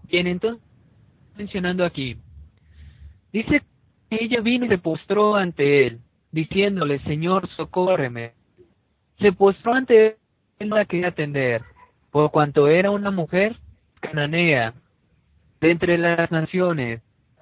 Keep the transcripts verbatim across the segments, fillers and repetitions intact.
Bien, entonces, mencionando aquí, dice que ella vino y se postró ante él, diciéndole, Señor, socórreme. Se postró ante él, él no la quería atender, por cuanto era una mujer cananea, de entre las naciones.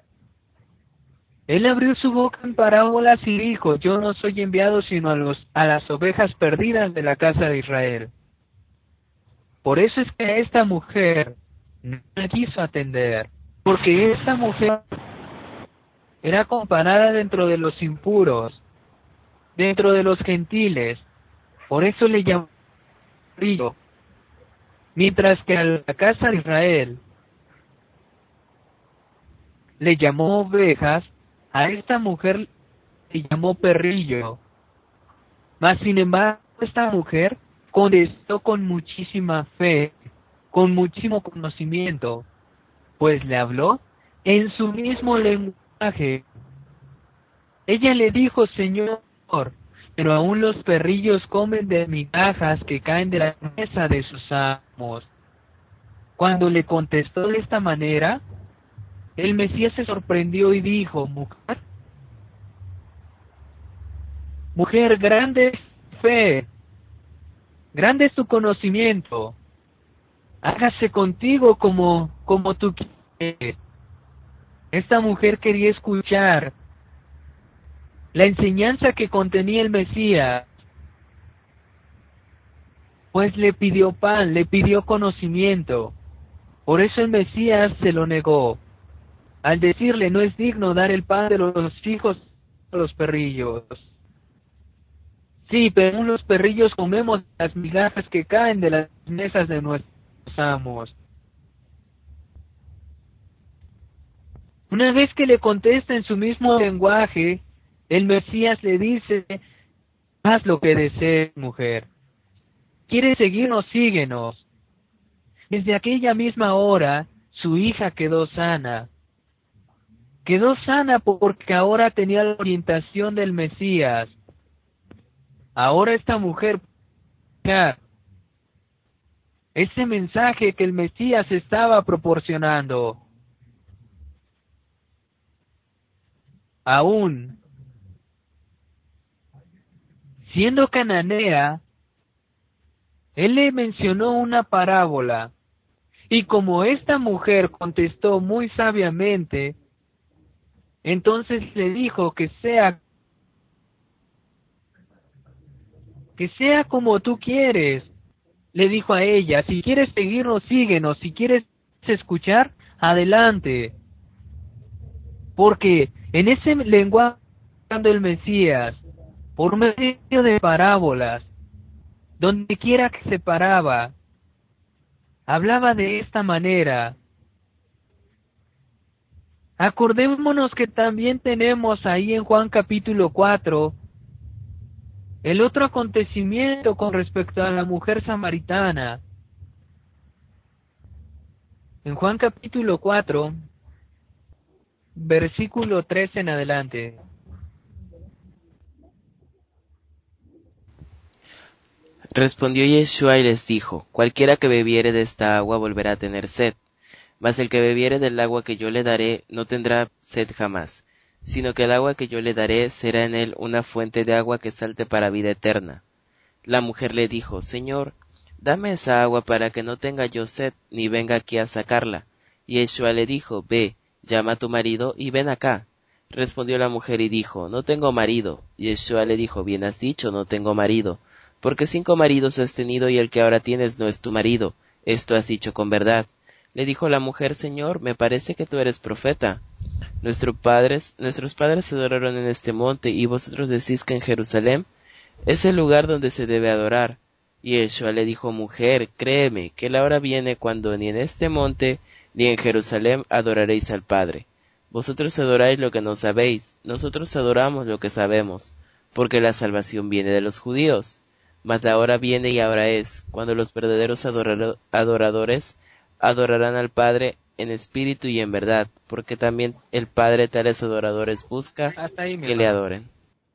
Él abrió su boca en parábolas y dijo, yo no soy enviado sino a, los, a las ovejas perdidas de la casa de Israel. Por eso es que a esta mujer no la quiso atender, porque esta mujer era comparada dentro de los impuros, dentro de los gentiles, por eso le llamó perrillo. Mientras que a la casa de Israel le llamó ovejas, a esta mujer le llamó perrillo. Mas sin embargo, esta mujer contestó con muchísima fe, con muchísimo conocimiento, pues le habló en su mismo lenguaje. Ella le dijo, Señor, pero aún los perrillos comen de migajas que caen de la mesa de sus amos. Cuando le contestó de esta manera, el Mesías se sorprendió y dijo, mujer, mujer, grande es tu fe, grande es tu conocimiento, hágase contigo como, como tú quieres. Esta mujer quería escuchar la enseñanza que contenía el Mesías, pues le pidió pan, le pidió conocimiento. Por eso el Mesías se lo negó, al decirle, no es digno dar el pan de los hijos a los perrillos. Sí, pero aún los perrillos comemos las migajas que caen de las mesas de nuestros amos. Una vez que le contesta en su mismo lenguaje, el Mesías le dice, haz lo que desees, mujer. ¿Quieres seguirnos? Síguenos. Desde aquella misma hora, su hija quedó sana. Quedó sana porque ahora tenía la orientación del Mesías. Ahora esta mujer, ese mensaje que el Mesías estaba proporcionando, aún siendo cananea, él le mencionó una parábola, y como esta mujer contestó muy sabiamente, entonces le dijo que sea que sea como tú quieres. Le dijo a ella, si quieres seguirnos, síguenos, si quieres escuchar, adelante. Porque en ese lenguaje del Mesías, por medio de parábolas, donde quiera que se paraba, hablaba de esta manera. Acordémonos que también tenemos ahí en Juan capítulo cuatro, el otro acontecimiento con respecto a la mujer samaritana. En Juan capítulo cuatro, versículo trece en adelante. Respondió Yeshua y les dijo, cualquiera que bebiere de esta agua volverá a tener sed, mas el que bebiere del agua que yo le daré no tendrá sed jamás, sino que el agua que yo le daré será en él una fuente de agua que salte para vida eterna. La mujer le dijo, Señor, dame esa agua para que no tenga yo sed, ni venga aquí a sacarla. Y Yeshua le dijo, ve, llama a tu marido y ven acá. Respondió la mujer y dijo, no tengo marido. Y Yeshua le dijo, bien has dicho, no tengo marido, porque cinco maridos has tenido y el que ahora tienes no es tu marido. Esto has dicho con verdad. Le dijo la mujer, Señor, me parece que tú eres profeta. Nuestros padres, nuestros padres adoraron en este monte, y vosotros decís que en Jerusalén es el lugar donde se debe adorar. Y Yeshua le dijo, mujer, créeme, que la hora viene cuando ni en este monte ni en Jerusalén adoraréis al Padre. Vosotros adoráis lo que no sabéis, nosotros adoramos lo que sabemos, porque la salvación viene de los judíos. Mas la hora viene y ahora es, cuando los verdaderos adorado- adoradores adorarán al Padre en espíritu y en verdad, porque también el Padre tales adoradores busca Hasta ahí, mi que le hermano. adoren.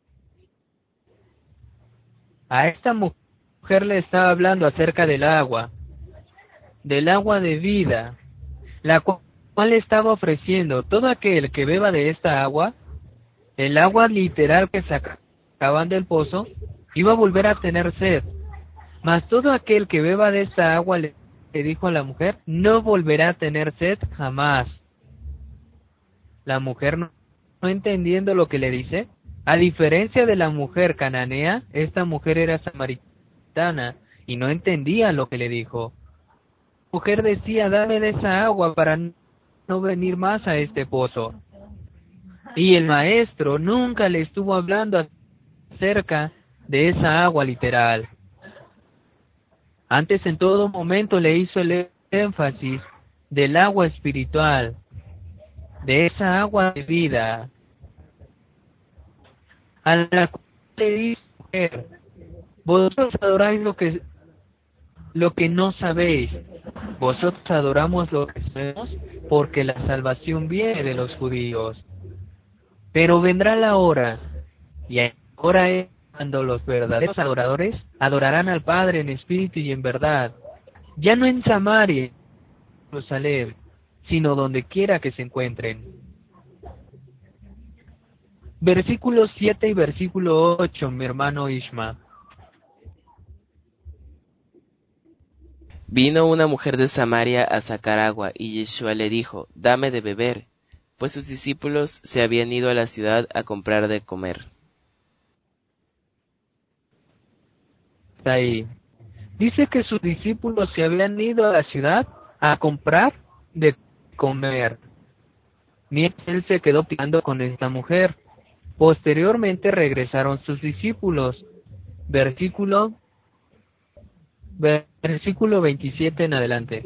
A esta mujer le estaba hablando acerca del agua, del agua de vida. la cual estaba ofreciendo: todo aquel que beba de esta agua, el agua literal que sacaban del pozo, iba a volver a tener sed. Mas todo aquel que beba de esta agua, le dijo a la mujer, no volverá a tener sed jamás. La mujer, no, no entendiendo lo que le dice, a diferencia de la mujer cananea, esta mujer era samaritana y no entendía lo que le dijo. La mujer decía: dame de esa agua para no venir más a este pozo. Y el maestro nunca le estuvo hablando acerca de esa agua literal. Antes, en todo momento, le hizo el énfasis del agua espiritual, de esa agua de vida, a la cual le dice: mujer, vosotros adoráis lo que lo que no sabéis, vosotros adoramos lo que sabemos, porque la salvación viene de los judíos. Pero vendrá la hora, y ahora es cuando los verdaderos adoradores adorarán al Padre en espíritu y en verdad, ya no en Samaria, en Jerusalén, sino donde quiera que se encuentren. Versículo siete y versículo ocho, mi hermano Ishma. Vino una mujer de Samaria a sacar agua, y Yeshua le dijo: dame de beber, pues sus discípulos se habían ido a la ciudad a comprar de comer. Está ahí. Dice que sus discípulos se habían ido a la ciudad a comprar de comer, mientras él se quedó platicando con esta mujer. Posteriormente regresaron sus discípulos. Versículo, versículo veintisiete en adelante.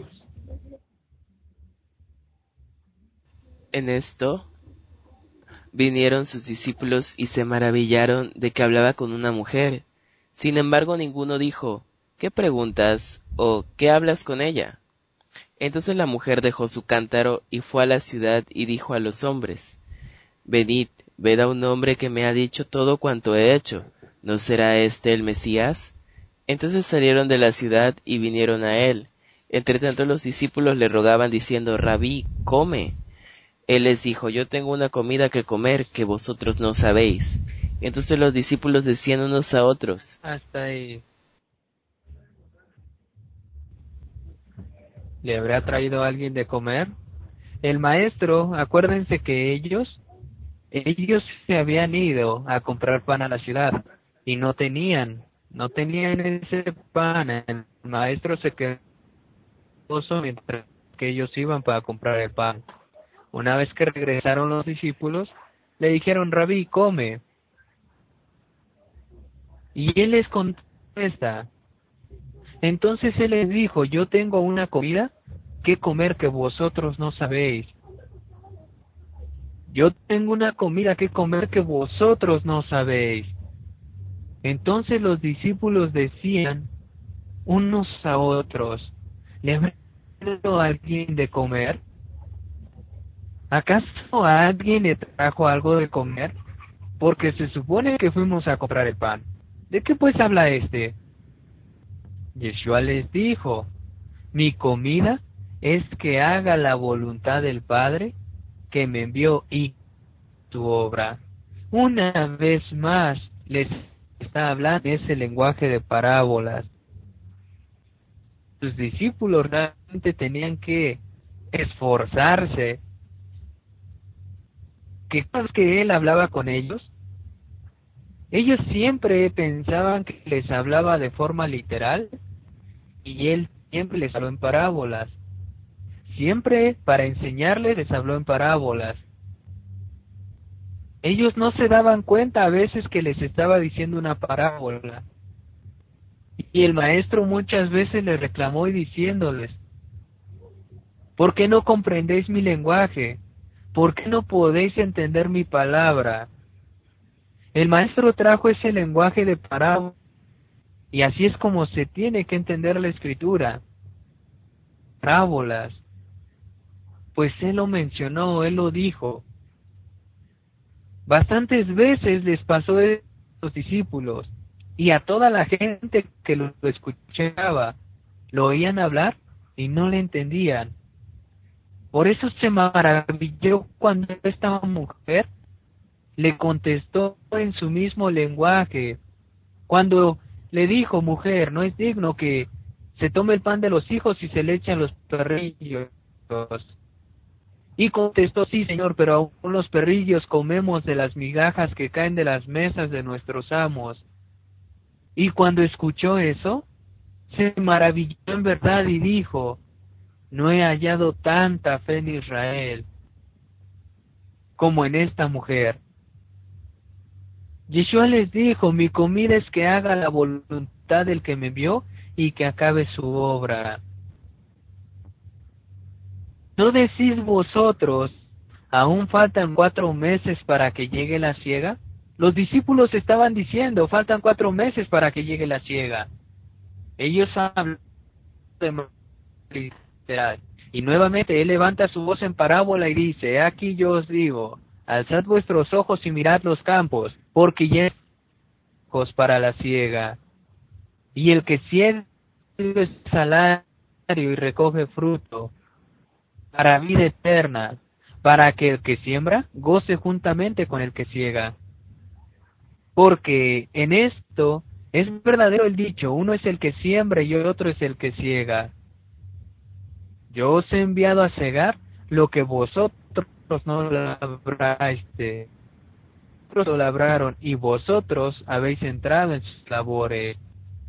En esto vinieron sus discípulos y se maravillaron de que hablaba con una mujer. Sin embargo, ninguno dijo: ¿qué preguntas? o ¿qué hablas con ella? Entonces la mujer dejó su cántaro y fue a la ciudad y dijo a los hombres: venid, ved a un hombre que me ha dicho todo cuanto he hecho. ¿No será este el Mesías? Entonces salieron de la ciudad y vinieron a él. Entre tanto los discípulos le rogaban diciendo: Rabí, come. Él les dijo: yo tengo una comida que comer que vosotros no sabéis. Entonces los discípulos decían unos a otros: Hasta ahí. ¿Le habrá traído a alguien de comer? El maestro, acuérdense que ellos, ellos se habían ido a comprar pan a la ciudad y no tenían, no tenían ese pan. El maestro se quedó mientras que ellos iban para comprar el pan. Una vez que regresaron los discípulos, le dijeron: Rabí, come. Y él les contesta. Entonces él les dijo: yo tengo una comida que comer que vosotros no sabéis. Yo tengo una comida que comer que vosotros no sabéis. Entonces los discípulos decían unos a otros: ¿le habrá dado a alguien de comer? ¿Acaso a alguien le trajo algo de comer? Porque se supone que fuimos a comprar el pan. ¿De qué pues habla este? Yeshua les dijo: mi comida es que haga la voluntad del Padre que me envió y su obra. Una vez más les está hablando ese lenguaje de parábolas. Sus discípulos realmente tenían que esforzarse. Que cada vez que él hablaba con ellos, ellos siempre pensaban que les hablaba de forma literal y él siempre les habló en parábolas. Siempre para enseñarles les habló en parábolas. Ellos no se daban cuenta a veces que les estaba diciendo una parábola. Y el maestro muchas veces les reclamó y diciéndoles: ¿por qué no comprendéis mi lenguaje? ¿Por qué no podéis entender mi palabra? El maestro trajo ese lenguaje de parábola, y así es como se tiene que entender la escritura. Parábolas. Pues él lo mencionó, él lo dijo. Bastantes veces les pasó a los discípulos y a toda la gente que lo escuchaba. Lo oían hablar y no le entendían. Por eso se maravilló cuando esta mujer le contestó en su mismo lenguaje. Cuando le dijo: mujer, no es digno que se tome el pan de los hijos y se le echen los perrillos. Y contestó: sí, señor, pero aún los perrillos comemos de las migajas que caen de las mesas de nuestros amos. Y cuando escuchó eso, se maravilló en verdad y dijo: no he hallado tanta fe en Israel como en esta mujer. Yeshua les dijo: mi comida es que haga la voluntad del que me envió y que acabe su obra. ¿No decís vosotros, aún faltan cuatro meses para que llegue la siega? Los discípulos estaban diciendo: faltan cuatro meses para que llegue la siega. Ellos hablan de manera literal. Y nuevamente él levanta su voz en parábola y dice: he aquí yo os digo, alzad vuestros ojos y mirad los campos, porque ya ojos para la siega. Y el que siembra es salario y recoge fruto para vida eterna, para que el que siembra goce juntamente con el que siega. Porque en esto es verdadero el dicho: uno es el que siembra y otro es el que siega. Yo os he enviado a cegar lo que vosotros no labraste. Vosotros lo labraron y vosotros habéis entrado en sus labores.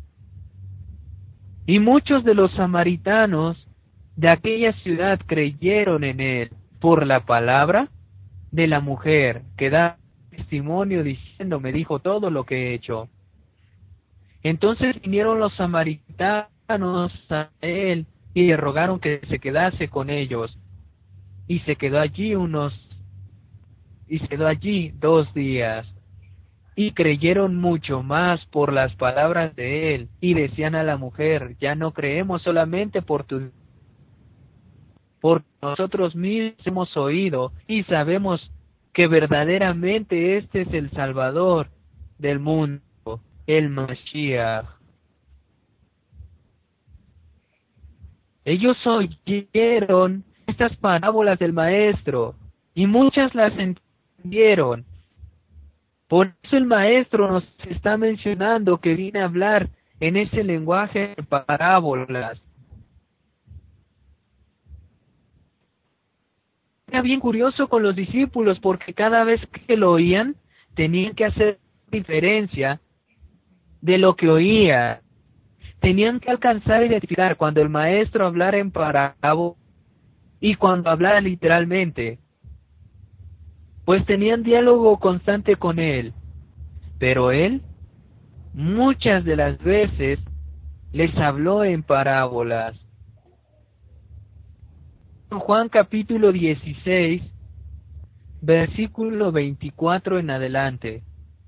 Y muchos de los samaritanos de aquella ciudad creyeron en él por la palabra de la mujer, que da testimonio diciendo: me dijo todo lo que he hecho. Entonces vinieron los samaritanos a él y le rogaron que se quedase con ellos. Y se quedó allí unos, y se quedó allí dos días. Y creyeron mucho más por las palabras de él, y decían a la mujer: ya no creemos solamente por tu, por nosotros mismos hemos oído y sabemos que verdaderamente este es el Salvador del mundo, el Mashiach. Ellos oyeron estas parábolas del maestro y muchas las entendieron. Por eso el maestro nos está mencionando que viene a hablar en ese lenguaje de parábolas. Era bien curioso con los discípulos, porque cada vez que lo oían tenían que hacer diferencia de lo que oían. Tenían que alcanzar a identificar cuando el maestro hablara en parábola y cuando hablara literalmente, pues tenían diálogo constante con él, pero él muchas de las veces les habló en parábolas. Juan capítulo dieciséis, versículo veinticuatro en adelante.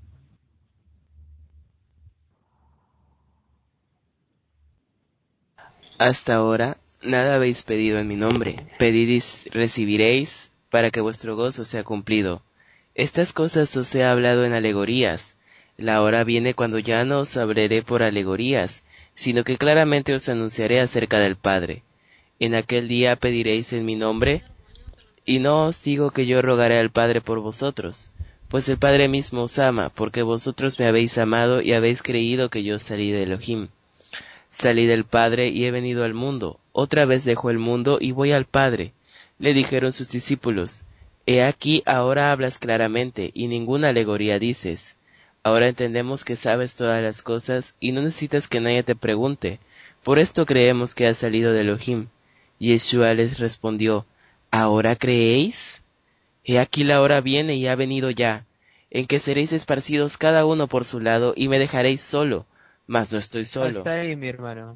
Hasta ahora nada habéis pedido en mi nombre. Pedid y recibiréis, para que vuestro gozo sea cumplido. Estas cosas os he hablado en alegorías. La hora viene cuando ya no os hablaré por alegorías, sino que claramente os anunciaré acerca del Padre. En aquel día pediréis en mi nombre, y no os digo que yo rogaré al Padre por vosotros, pues el Padre mismo os ama, porque vosotros me habéis amado y habéis creído que yo salí de Elohim. Salí del Padre y he venido al mundo. Otra vez dejo el mundo y voy al Padre. Le dijeron sus discípulos: He aquí, ahora hablas claramente, y ninguna alegoría dices. Ahora entendemos que sabes todas las cosas, y no necesitas que nadie te pregunte. Por esto creemos que has salido de Elohim. Y Yeshua les respondió: ¿Ahora creéis? He aquí la hora viene y ha venido ya, en que seréis esparcidos cada uno por su lado, y me dejaréis solo. Mas no estoy solo. Hasta ahí, mi hermano.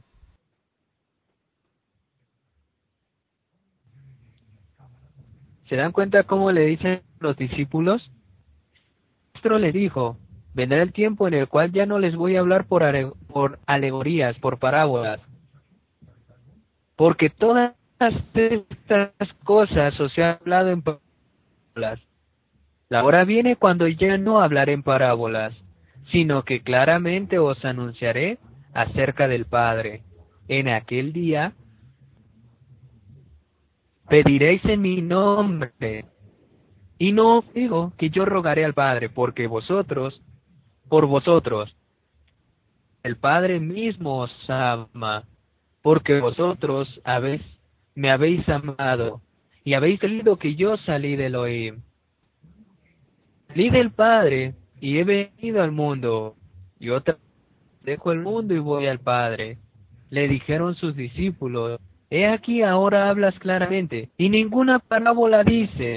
¿Se dan cuenta cómo le dicen los discípulos? El maestro le dijo: vendrá el tiempo en el cual ya no les voy a hablar por, are- por alegorías, por parábolas, porque todas estas cosas os he hablado en parábolas. La hora viene cuando ya no hablaré en parábolas, sino que claramente os anunciaré acerca del Padre. En aquel día pediréis en mi nombre. Y no os digo que yo rogaré al Padre, porque vosotros, por vosotros, el Padre mismo os ama, porque vosotros habéis, me habéis amado, y habéis creído que yo salí del Elohim. Salí del Padre, y he venido al mundo. Yo te dejo el mundo y voy al Padre. Le dijeron sus discípulos, he aquí ahora hablas claramente, y ninguna parábola dices.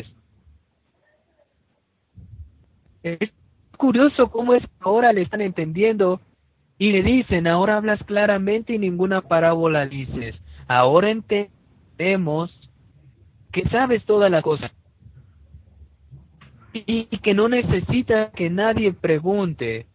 Es curioso cómo es que ahora le están entendiendo y le dicen, ahora hablas claramente y ninguna parábola dices. Ahora entendemos que sabes todas las cosas y, y que no necesita que nadie pregunte.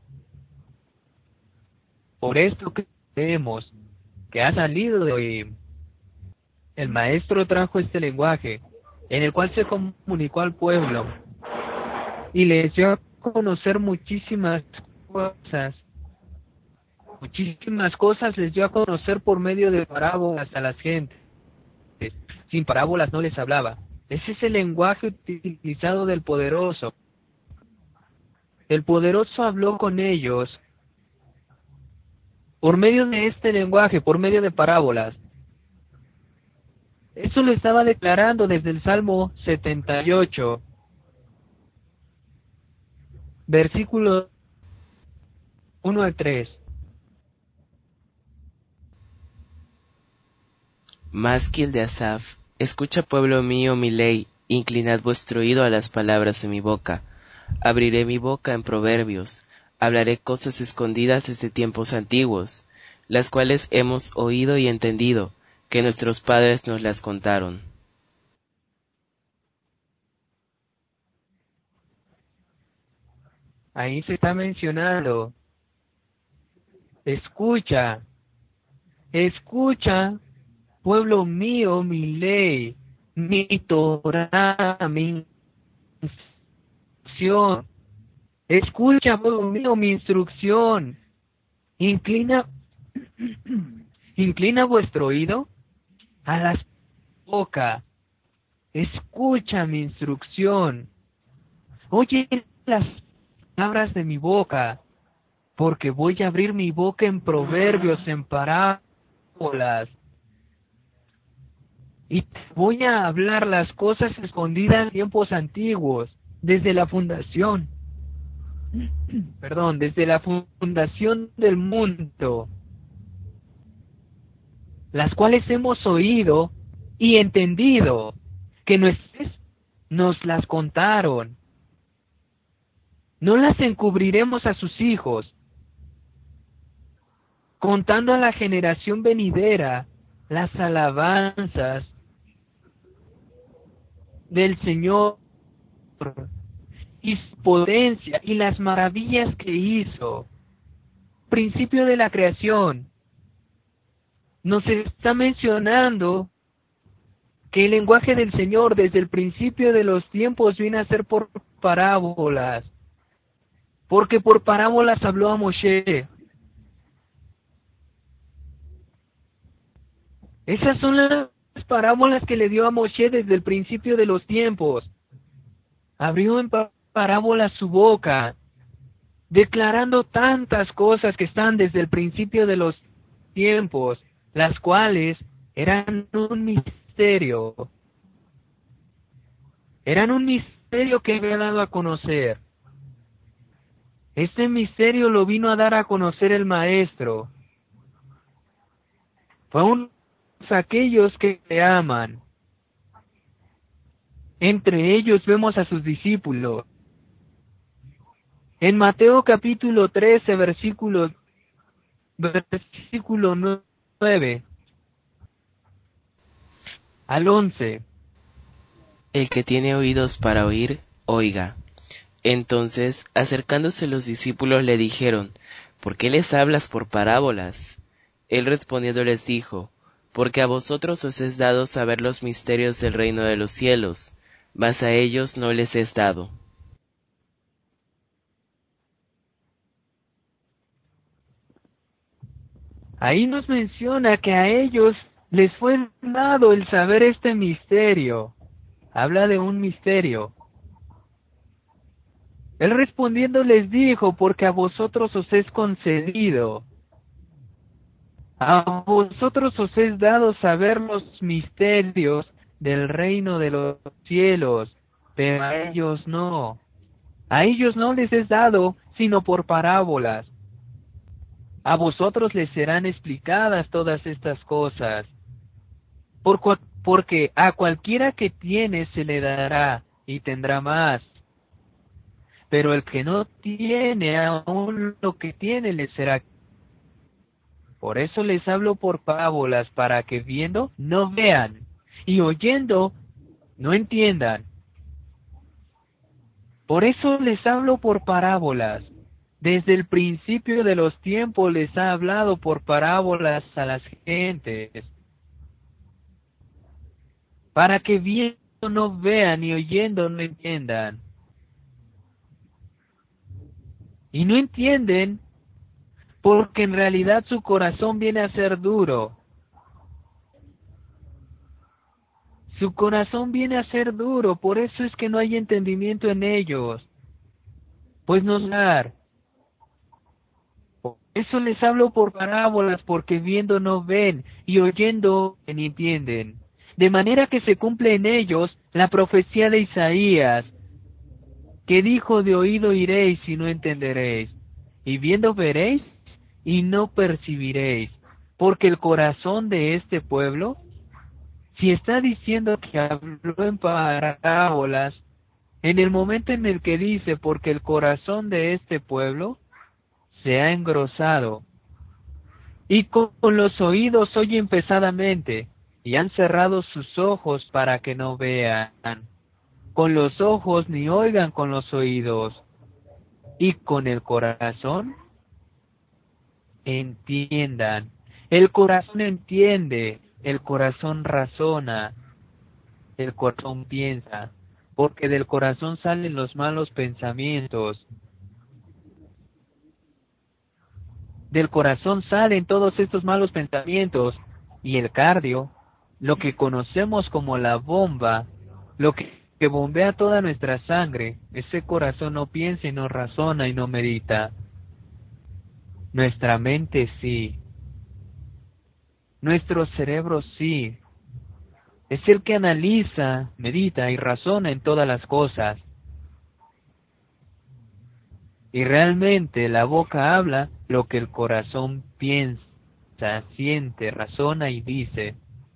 Por esto creemos que ha salido de hoy. El maestro trajo este lenguaje en el cual se comunicó al pueblo y les dio a conocer muchísimas cosas. Muchísimas cosas les dio a conocer por medio de parábolas a las gentes. Sin parábolas no les hablaba. Ese es el lenguaje utilizado del poderoso. El poderoso habló con ellos por medio de este lenguaje, por medio de parábolas. Eso lo estaba declarando desde el Salmo setenta y ocho, versículos uno al tres. Masquil de Asaf, escucha pueblo mío mi ley, inclinad vuestro oído a las palabras de mi boca. Abriré mi boca en proverbios, hablaré cosas escondidas desde tiempos antiguos, las cuales hemos oído y entendido, que nuestros padres nos las contaron. Ahí se está mencionando, escucha, escucha, pueblo mío, mi ley, mi Torah, mi instrucción. Escucha, pueblo mío, mi instrucción. Inclina, inclina vuestro oído a la boca. Escucha mi instrucción. Oye las palabras de mi boca, porque voy a abrir mi boca en proverbios, en parábolas. Y te voy a hablar las cosas escondidas en tiempos antiguos, desde la fundación, perdón, desde la fundación del mundo, las cuales hemos oído y entendido, que nuestros nos las contaron. No las encubriremos a sus hijos, contando a la generación venidera las alabanzas del Señor y su potencia y las maravillas que hizo. Principio de la creación. Nos está mencionando que el lenguaje del Señor desde el principio de los tiempos viene a ser por parábolas, porque por parábolas habló a Moshe. Esas son las parábolas que le dio a Moshe desde el principio de los tiempos. Abrió en parábolas su boca, declarando tantas cosas que están desde el principio de los tiempos, las cuales eran un misterio. Eran un misterio que había dado a conocer. Este misterio lo vino a dar a conocer el Maestro. Fue un aquellos que le aman. Entre ellos vemos a sus discípulos. En Mateo capítulo trece, versículo, versículo nueve al once. El que tiene oídos para oír, oiga. Entonces, acercándose los discípulos le dijeron, ¿por qué les hablas por parábolas? Él respondiendo les dijo, porque a vosotros os es dado saber los misterios del reino de los cielos, mas a ellos no les es dado. Ahí nos menciona que a ellos les fue dado el saber este misterio. Habla de un misterio. Él respondiendo les dijo, porque a vosotros os es concedido, a vosotros os es dado saber los misterios del reino de los cielos, pero a ellos no. A ellos no les es dado, sino por parábolas. A vosotros les serán explicadas todas estas cosas, por cua- porque a cualquiera que tiene se le dará y tendrá más. Pero el que no tiene, aún lo que tiene le será. Por eso les hablo por parábolas, para que viendo no vean, y oyendo no entiendan. Por eso les hablo por parábolas. Desde el principio de los tiempos les ha hablado por parábolas a las gentes, para que viendo no vean y oyendo no entiendan. Y no entienden, porque en realidad su corazón viene a ser duro. Su corazón viene a ser duro, por eso es que no hay entendimiento en ellos. Pues no dar. Por eso les hablo por parábolas, porque viendo no ven, y oyendo no entienden. De manera que se cumple en ellos la profecía de Isaías, que dijo: de oído iréis y no entenderéis, y viendo veréis y no percibiréis, porque el corazón de este pueblo, si está diciendo que habló en parábolas, en el momento en el que dice porque el corazón de este pueblo se ha engrosado, y con los oídos oyen pesadamente, y han cerrado sus ojos para que no vean con los ojos ni oigan con los oídos, y con el corazón entiendan. El corazón entiende, el corazón razona, el corazón piensa, porque del corazón salen los malos pensamientos. Del corazón salen todos estos malos pensamientos, y el cardio, lo que conocemos como la bomba, lo que, que bombea toda nuestra sangre, ese corazón no piensa y no razona y no medita. Nuestra mente sí. Nuestro cerebro sí. Es el que analiza, medita y razona en todas las cosas. Y realmente la boca habla lo que el corazón piensa, siente, razona y dice.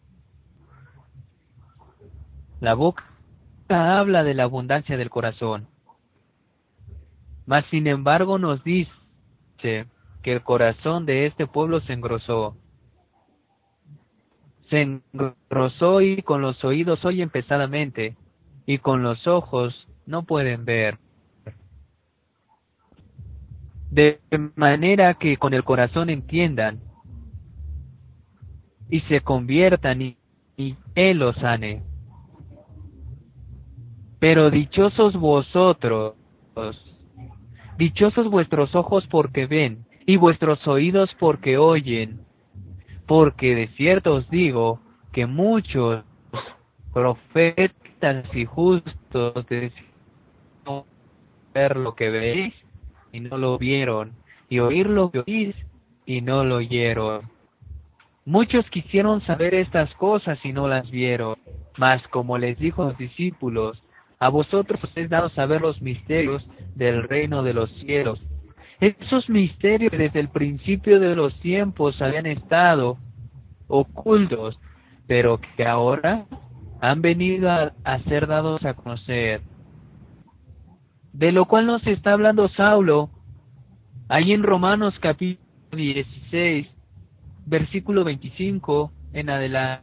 La boca habla de la abundancia del corazón. Mas sin embargo nos dice que el corazón de este pueblo se engrosó. Se engrosó y con los oídos oyen pesadamente, y con los ojos no pueden ver. De manera que con el corazón entiendan, y se conviertan, y, y Él los sane. Pero dichosos vosotros, dichosos vuestros ojos porque ven, y vuestros oídos porque oyen, porque de cierto os digo que muchos profetas y justos desearon ver lo que veis y no lo vieron, y oír lo que oís y no lo oyeron. Muchos quisieron saber estas cosas y no las vieron, mas como les dijo a los discípulos, a vosotros os es dado saber los misterios del reino de los cielos. Esos misterios que desde el principio de los tiempos habían estado ocultos, pero que ahora han venido a, a ser dados a conocer. De lo cual nos está hablando Saulo, ahí en Romanos capítulo dieciséis, versículo veinticinco en adelante.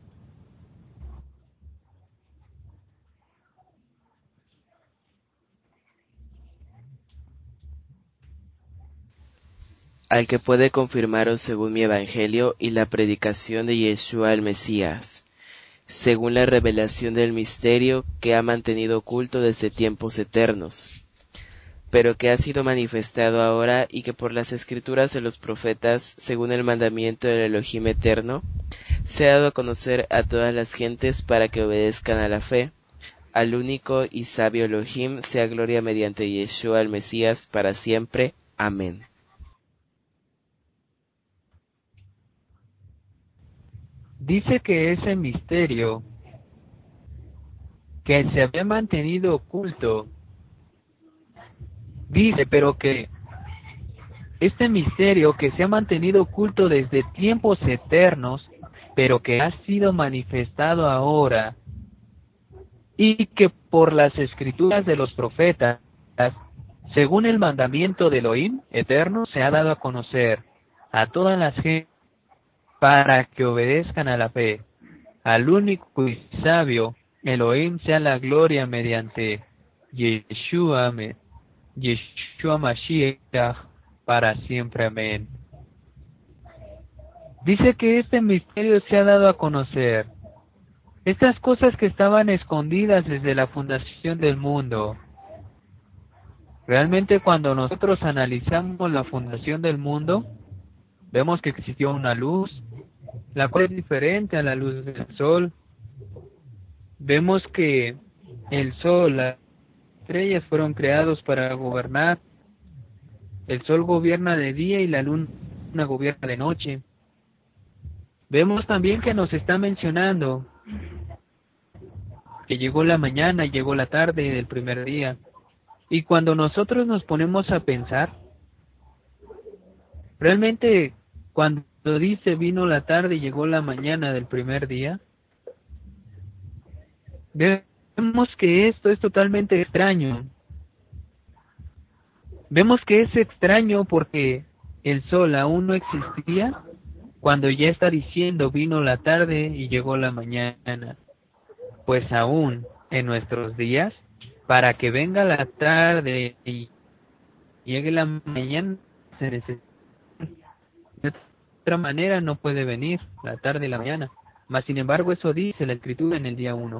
Al que puede confirmaros según mi evangelio y la predicación de Yeshua el Mesías, según la revelación del misterio que ha mantenido oculto desde tiempos eternos, pero que ha sido manifestado ahora y que por las escrituras de los profetas, según el mandamiento del Elohim eterno, se ha dado a conocer a todas las gentes para que obedezcan a la fe. Al único y sabio Elohim sea gloria mediante Yeshua el Mesías para siempre. Amén. Dice que ese misterio que se había mantenido oculto, dice, pero que este misterio que se ha mantenido oculto desde tiempos eternos, pero que ha sido manifestado ahora, y que por las escrituras de los profetas, según el mandamiento de Elohim eterno, se ha dado a conocer a todas las gentes para que obedezcan a la fe. Al único y sabio Elohim sea la gloria mediante Yeshua, Yeshua Mashiach, para siempre. Amén. Dice que este misterio se ha dado a conocer. Estas cosas que estaban escondidas desde la fundación del mundo. Realmente cuando nosotros analizamos la fundación del mundo, vemos que existió una luz, la cual es diferente a la luz del sol. Vemos que el sol, las estrellas fueron creados para gobernar. El sol gobierna de día y la luna gobierna de noche. Vemos también que nos está mencionando que llegó la mañana y llegó la tarde del primer día. Y cuando nosotros nos ponemos a pensar, realmente cuando dice vino la tarde y llegó la mañana del primer día, vemos que esto es totalmente extraño. Vemos que es extraño porque el sol aún no existía cuando ya está diciendo vino la tarde y llegó la mañana. Pues aún en nuestros días, para que venga la tarde y llegue la mañana, se necesita. De otra manera no puede venir la tarde y la mañana. Mas sin embargo eso dice la escritura en el día uno.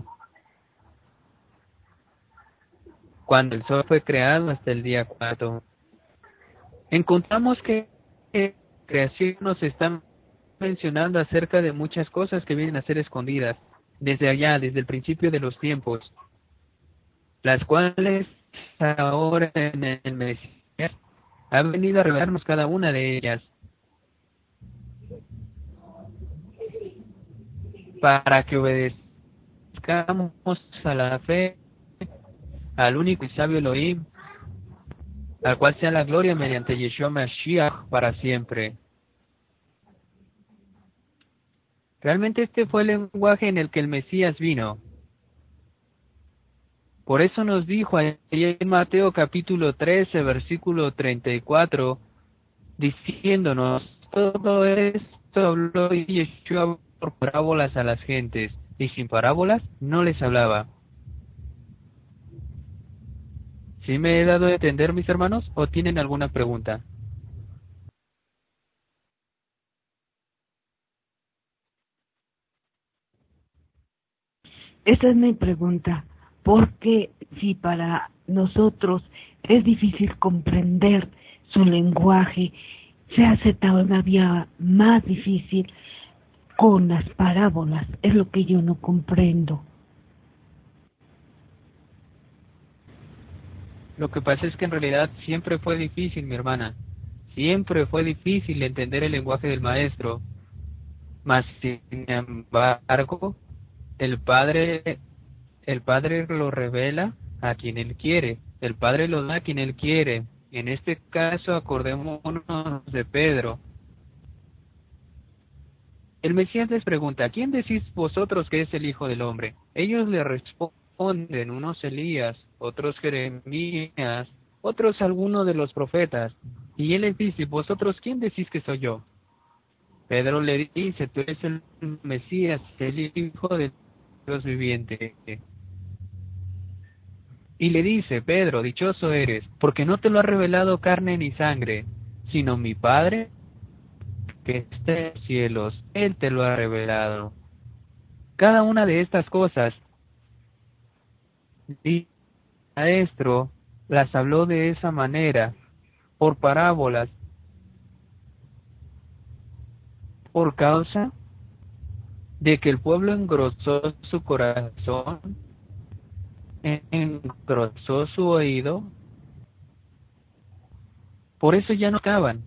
Cuando el sol fue creado hasta el día cuatro. Encontramos que la creación nos está mencionando acerca de muchas cosas que vienen a ser escondidas desde allá, desde el principio de los tiempos, las cuales ahora en el Mesías ha venido a revelarnos cada una de ellas para que obedezcamos a la fe, al único y sabio Elohim, al cual sea la gloria mediante Yeshua Mashiach para siempre. Realmente este fue el lenguaje en el que el Mesías vino. Por eso nos dijo ahí en Mateo capítulo trece, versículo treinta y cuatro, diciéndonos, todo esto habló Yeshua por parábolas a las gentes, y sin parábolas no les hablaba. ¿Sí me he dado a entender, mis hermanos, o tienen alguna pregunta? Esa es mi pregunta. Porque si para nosotros es difícil comprender su lenguaje, se hace todavía más difícil con las parábolas. Es lo que yo no comprendo. Lo que pasa es que en realidad siempre fue difícil, mi hermana. Siempre fue difícil entender el lenguaje del maestro. Mas, sin embargo, el Padre, el Padre lo revela a quien Él quiere. El Padre lo da a quien Él quiere. En este caso, acordémonos de Pedro. El Mesías les pregunta, ¿quién decís vosotros que es el Hijo del Hombre? Ellos le responden, unos Elías, otros Jeremías, otros alguno de los profetas. Y él les dice, ¿vosotros quién decís que soy yo? Pedro le dice, tú eres el Mesías, el Hijo de Dios viviente. Y le dice, Pedro, dichoso eres, porque no te lo ha revelado carne ni sangre, sino mi Padre que está en los cielos, Él te lo ha revelado. Cada una de estas cosas, el maestro las habló de esa manera, por parábolas, por causa de que el pueblo engrosó su corazón, engrosó su oído, por eso ya no acaban.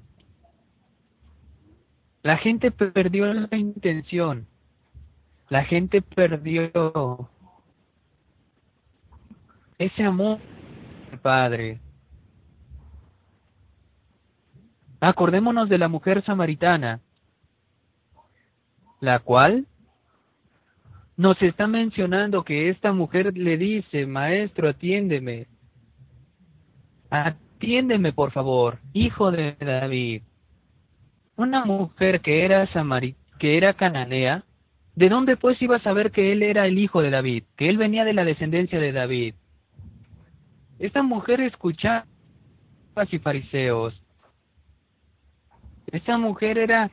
La gente perdió la intención, la gente perdió ese amor del Padre. Acordémonos de la mujer samaritana, la cual nos está mencionando que esta mujer le dice: Maestro, atiéndeme, atiéndeme por favor, hijo de David. Una mujer que era samari que era cananea, ¿de dónde pues iba a saber que él era el hijo de David, que él venía de la descendencia de David? Esta mujer escuchaba a los fariseos. Esta mujer era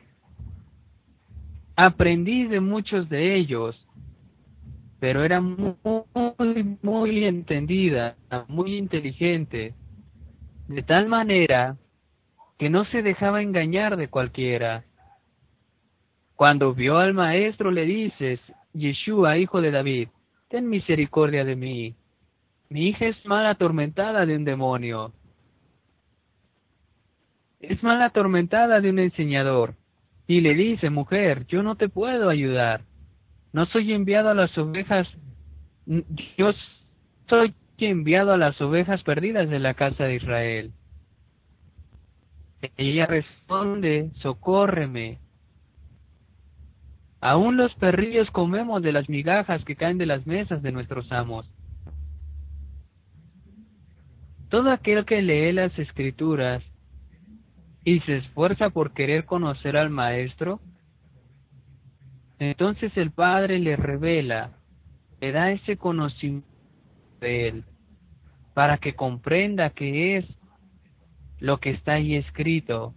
aprendiz de muchos de ellos, pero era muy, muy entendida, muy inteligente, de tal manera que no se dejaba engañar de cualquiera. Cuando vio al maestro, le dices: Yeshua, hijo de David, ten misericordia de mí. Mi hija es mal atormentada de un demonio. Es mal atormentada de un enseñador. Y le dice: mujer, yo no te puedo ayudar. No soy enviado a las ovejas, yo soy enviado a las ovejas perdidas de la casa de Israel. Ella responde: socórreme. Aún los perrillos comemos de las migajas que caen de las mesas de nuestros amos. Todo aquel que lee las Escrituras y se esfuerza por querer conocer al Maestro, entonces el Padre le revela, le da ese conocimiento de Él, para que comprenda qué es lo que está ahí escrito.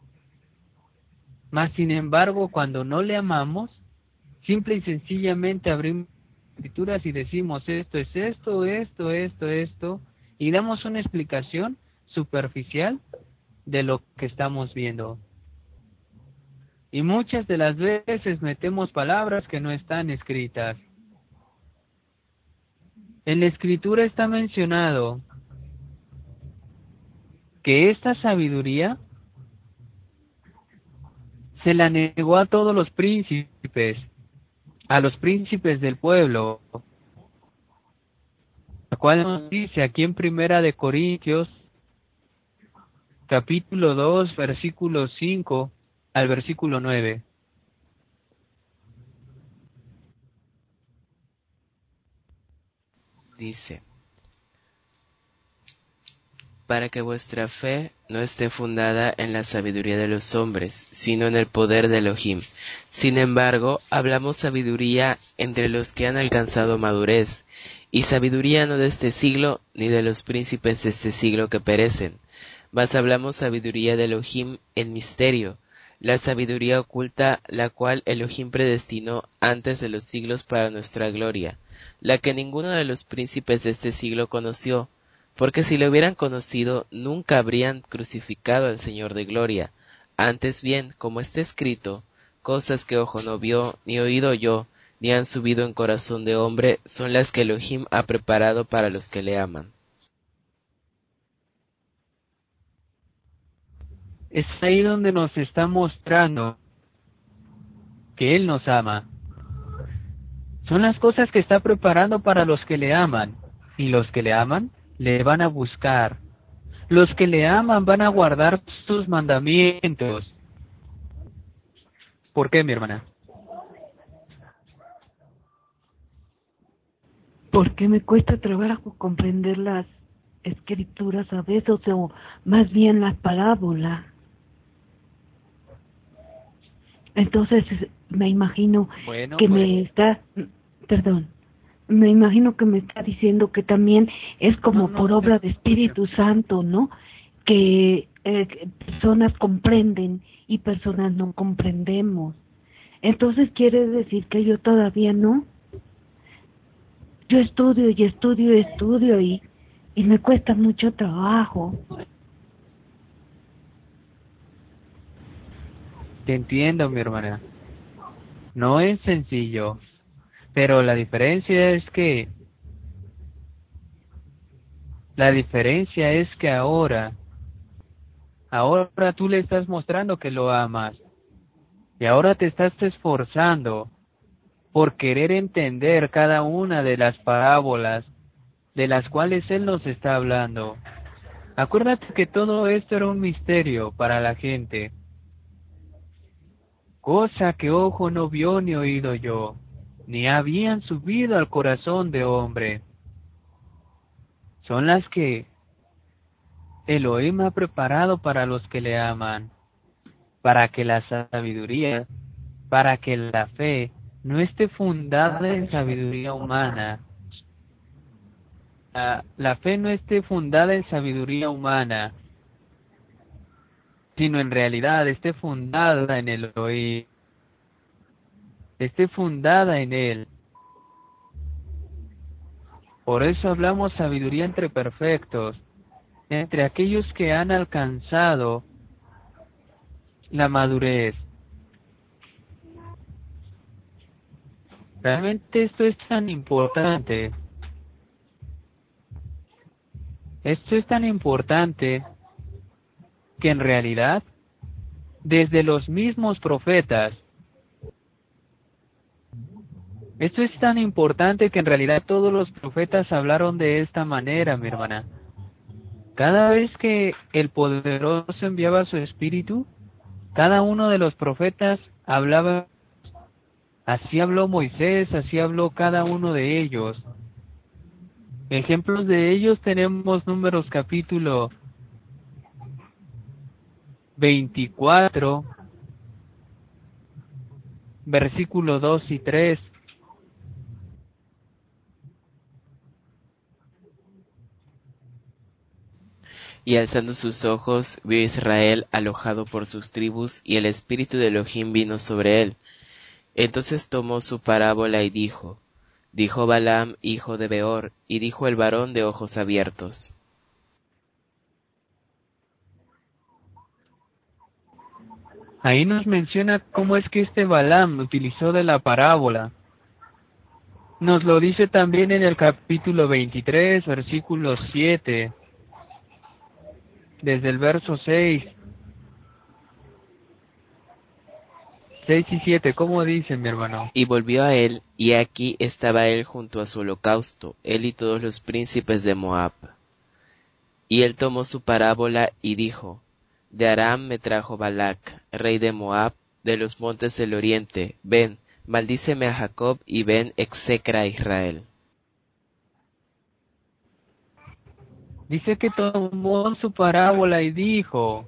Mas, sin embargo, cuando no le amamos, simple y sencillamente abrimos las Escrituras y decimos: esto es esto, esto, esto, esto, y damos una explicación superficial de lo que estamos viendo. Y muchas de las veces metemos palabras que no están escritas. En la Escritura está mencionado que esta sabiduría se la negó a todos los príncipes, a los príncipes del pueblo, la cual nos dice aquí en Primera de Corintios, capítulo dos, versículo cinco al versículo nueve. Dice: para que vuestra fe no esté fundada en la sabiduría de los hombres, sino en el poder de Elohim. Sin embargo, hablamos sabiduría entre los que han alcanzado madurez, y sabiduría no de este siglo, ni de los príncipes de este siglo que perecen, mas hablamos sabiduría de Elohim en misterio, la sabiduría oculta, la cual Elohim predestinó antes de los siglos para nuestra gloria, la que ninguno de los príncipes de este siglo conoció, porque si lo hubieran conocido, nunca habrían crucificado al Señor de gloria. Antes bien, como está escrito, cosas que ojo no vio, ni oído oyó, ni han subido en corazón de hombre, son las que Elohim ha preparado para los que le aman. Es ahí donde nos está mostrando que Él nos ama. Son las cosas que está preparando para los que le aman, y los que le aman le van a buscar. Los que le aman van a guardar sus mandamientos. ¿Por qué, mi hermana? Porque me cuesta trabajo comprender las escrituras a veces, o más bien las parábolas. Entonces me imagino Bueno, que pues, me está, perdón, me imagino que me está diciendo que también es como no, por no, obra de Espíritu Santo, ¿no? Que, eh, que personas comprenden y personas no comprendemos. Entonces quiere decir que yo todavía no. Yo estudio y estudio y estudio y, y me cuesta mucho trabajo. te entiendo, mi hermana. No es sencillo, pero la diferencia es que la diferencia es que ahora ahora tú le estás mostrando que lo amas y ahora te estás esforzando por querer entender cada una de las parábolas de las cuales él nos está hablando. Acuérdate que todo esto era un misterio para la gente, cosa que ojo no vio ni oído yo, ni habían subido al corazón de hombre. Son las que Elohim ha preparado para los que le aman, para que la sabiduría, para que la fe no esté fundada en sabiduría humana. La, la fe no esté fundada en sabiduría humana, sino en realidad esté fundada en el Elohim, esté fundada en Él. Por eso hablamos sabiduría entre perfectos, entre aquellos que han alcanzado la madurez. Realmente esto es tan importante. Esto es tan importante que en realidad, desde los mismos profetas, esto es tan importante que en realidad todos los profetas hablaron de esta manera, mi hermana. Cada vez que el Poderoso enviaba su Espíritu, cada uno de los profetas hablaba. Así habló Moisés, así habló cada uno de ellos. Ejemplos de ellos tenemos Números capítulo veinticuatro, versículo dos y tres. Y alzando sus ojos, vio Israel alojado por sus tribus, y el espíritu de Elohim vino sobre él. Entonces tomó su parábola y dijo, dijo Balaam, hijo de Beor, y dijo el varón de ojos abiertos. Ahí nos menciona cómo es que este Balaam utilizó de la parábola. Nos lo dice también en el capítulo veintitrés, versículo siete, desde el verso seis. seis y siete, ¿cómo dice, mi hermano? Y volvió a él, y aquí estaba él junto a su holocausto, él y todos los príncipes de Moab. Y él tomó su parábola y dijo, de Aram me trajo Balac, rey de Moab, de los montes del oriente, ven, maldíceme a Jacob y ven, execra a Israel. Dice que tomó su parábola y dijo,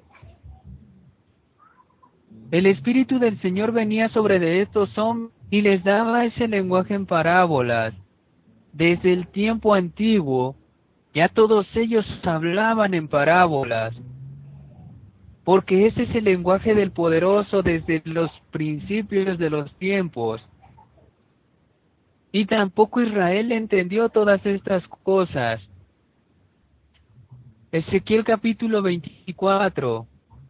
el Espíritu del Señor venía sobre de estos hombres y les daba ese lenguaje en parábolas. Desde el tiempo antiguo, ya todos ellos hablaban en parábolas, porque ese es el lenguaje del Poderoso desde los principios de los tiempos. Y tampoco Israel entendió todas estas cosas. Ezequiel capítulo veinticuatro,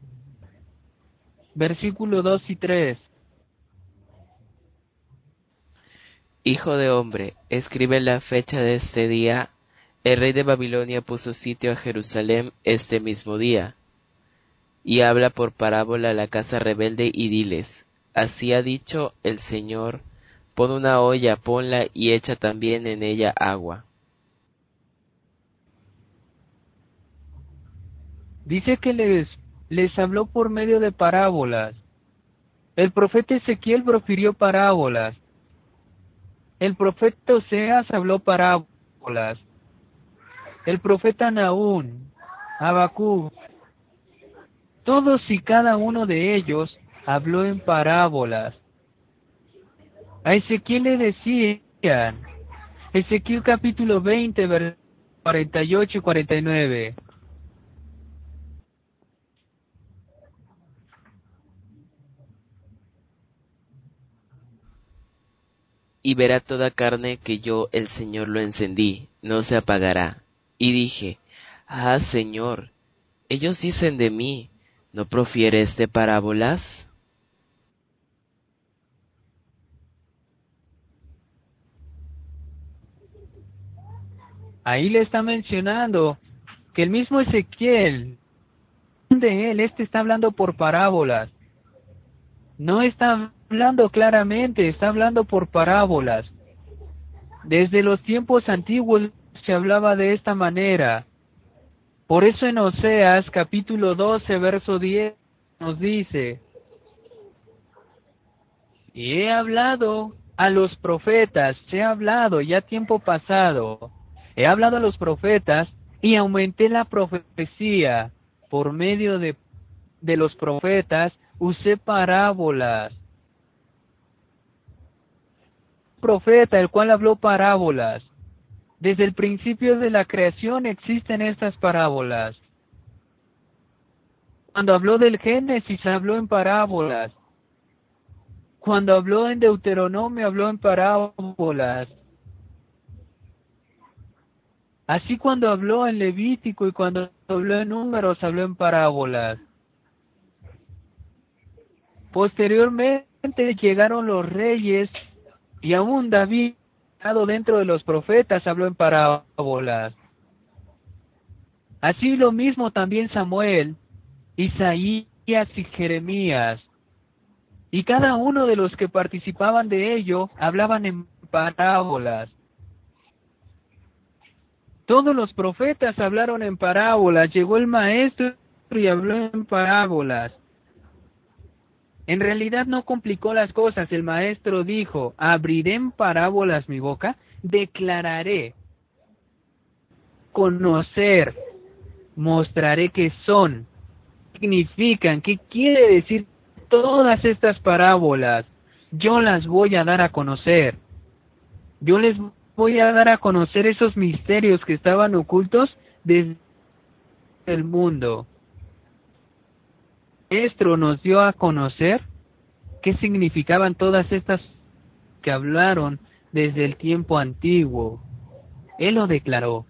versículo dos y tres. Hijo de hombre, escribe la fecha de este día. El rey de Babilonia puso sitio a Jerusalén este mismo día. Y habla por parábola a la casa rebelde y diles, así ha dicho el Señor, pon una olla, ponla y echa también en ella agua. Dice que les, les habló por medio de parábolas. El profeta Ezequiel profirió parábolas. El profeta Oseas habló parábolas. El profeta Nahum, Habacuc, todos y cada uno de ellos habló en parábolas. A Ezequiel le decían, Ezequiel capítulo veinte, versículos cuarenta y ocho y cuarenta y nueve. Y verá toda carne que yo, el Señor, lo encendí, no se apagará. Y dije, ah, Señor, ellos dicen de mí, ¿no profiere este parábolas? Ahí le está mencionando que el mismo Ezequiel, de él, este está hablando por parábolas. No está hablando claramente, está hablando por parábolas. Desde los tiempos antiguos se hablaba de esta manera. Por eso en Oseas capítulo doce, verso diez, nos dice: y he hablado a los profetas, he hablado ya tiempo pasado, he hablado a los profetas y aumenté la profecía. Por medio de, de los profetas usé parábolas. Profeta, el cual habló parábolas. Desde el principio de la creación existen estas parábolas. Cuando habló del Génesis, habló en parábolas. Cuando habló en Deuteronomio, habló en parábolas. Así cuando habló en Levítico y cuando habló en Números, habló en parábolas. Posteriormente llegaron los reyes y aún David, dentro de los profetas, habló en parábolas. Así lo mismo también Samuel, Isaías y Jeremías. Y cada uno de los que participaban de ello hablaban en parábolas. Todos los profetas hablaron en parábolas. Llegó el maestro y habló en parábolas. En realidad no complicó las cosas. El maestro dijo: abriré en parábolas mi boca, declararé, conocer, mostraré qué son, qué significan, qué quiere decir todas estas parábolas. Yo las voy a dar a conocer. Yo les voy a dar a conocer esos misterios que estaban ocultos desde el mundo. El maestro nos dio a conocer qué significaban todas estas que hablaron desde el tiempo antiguo. Él lo declaró.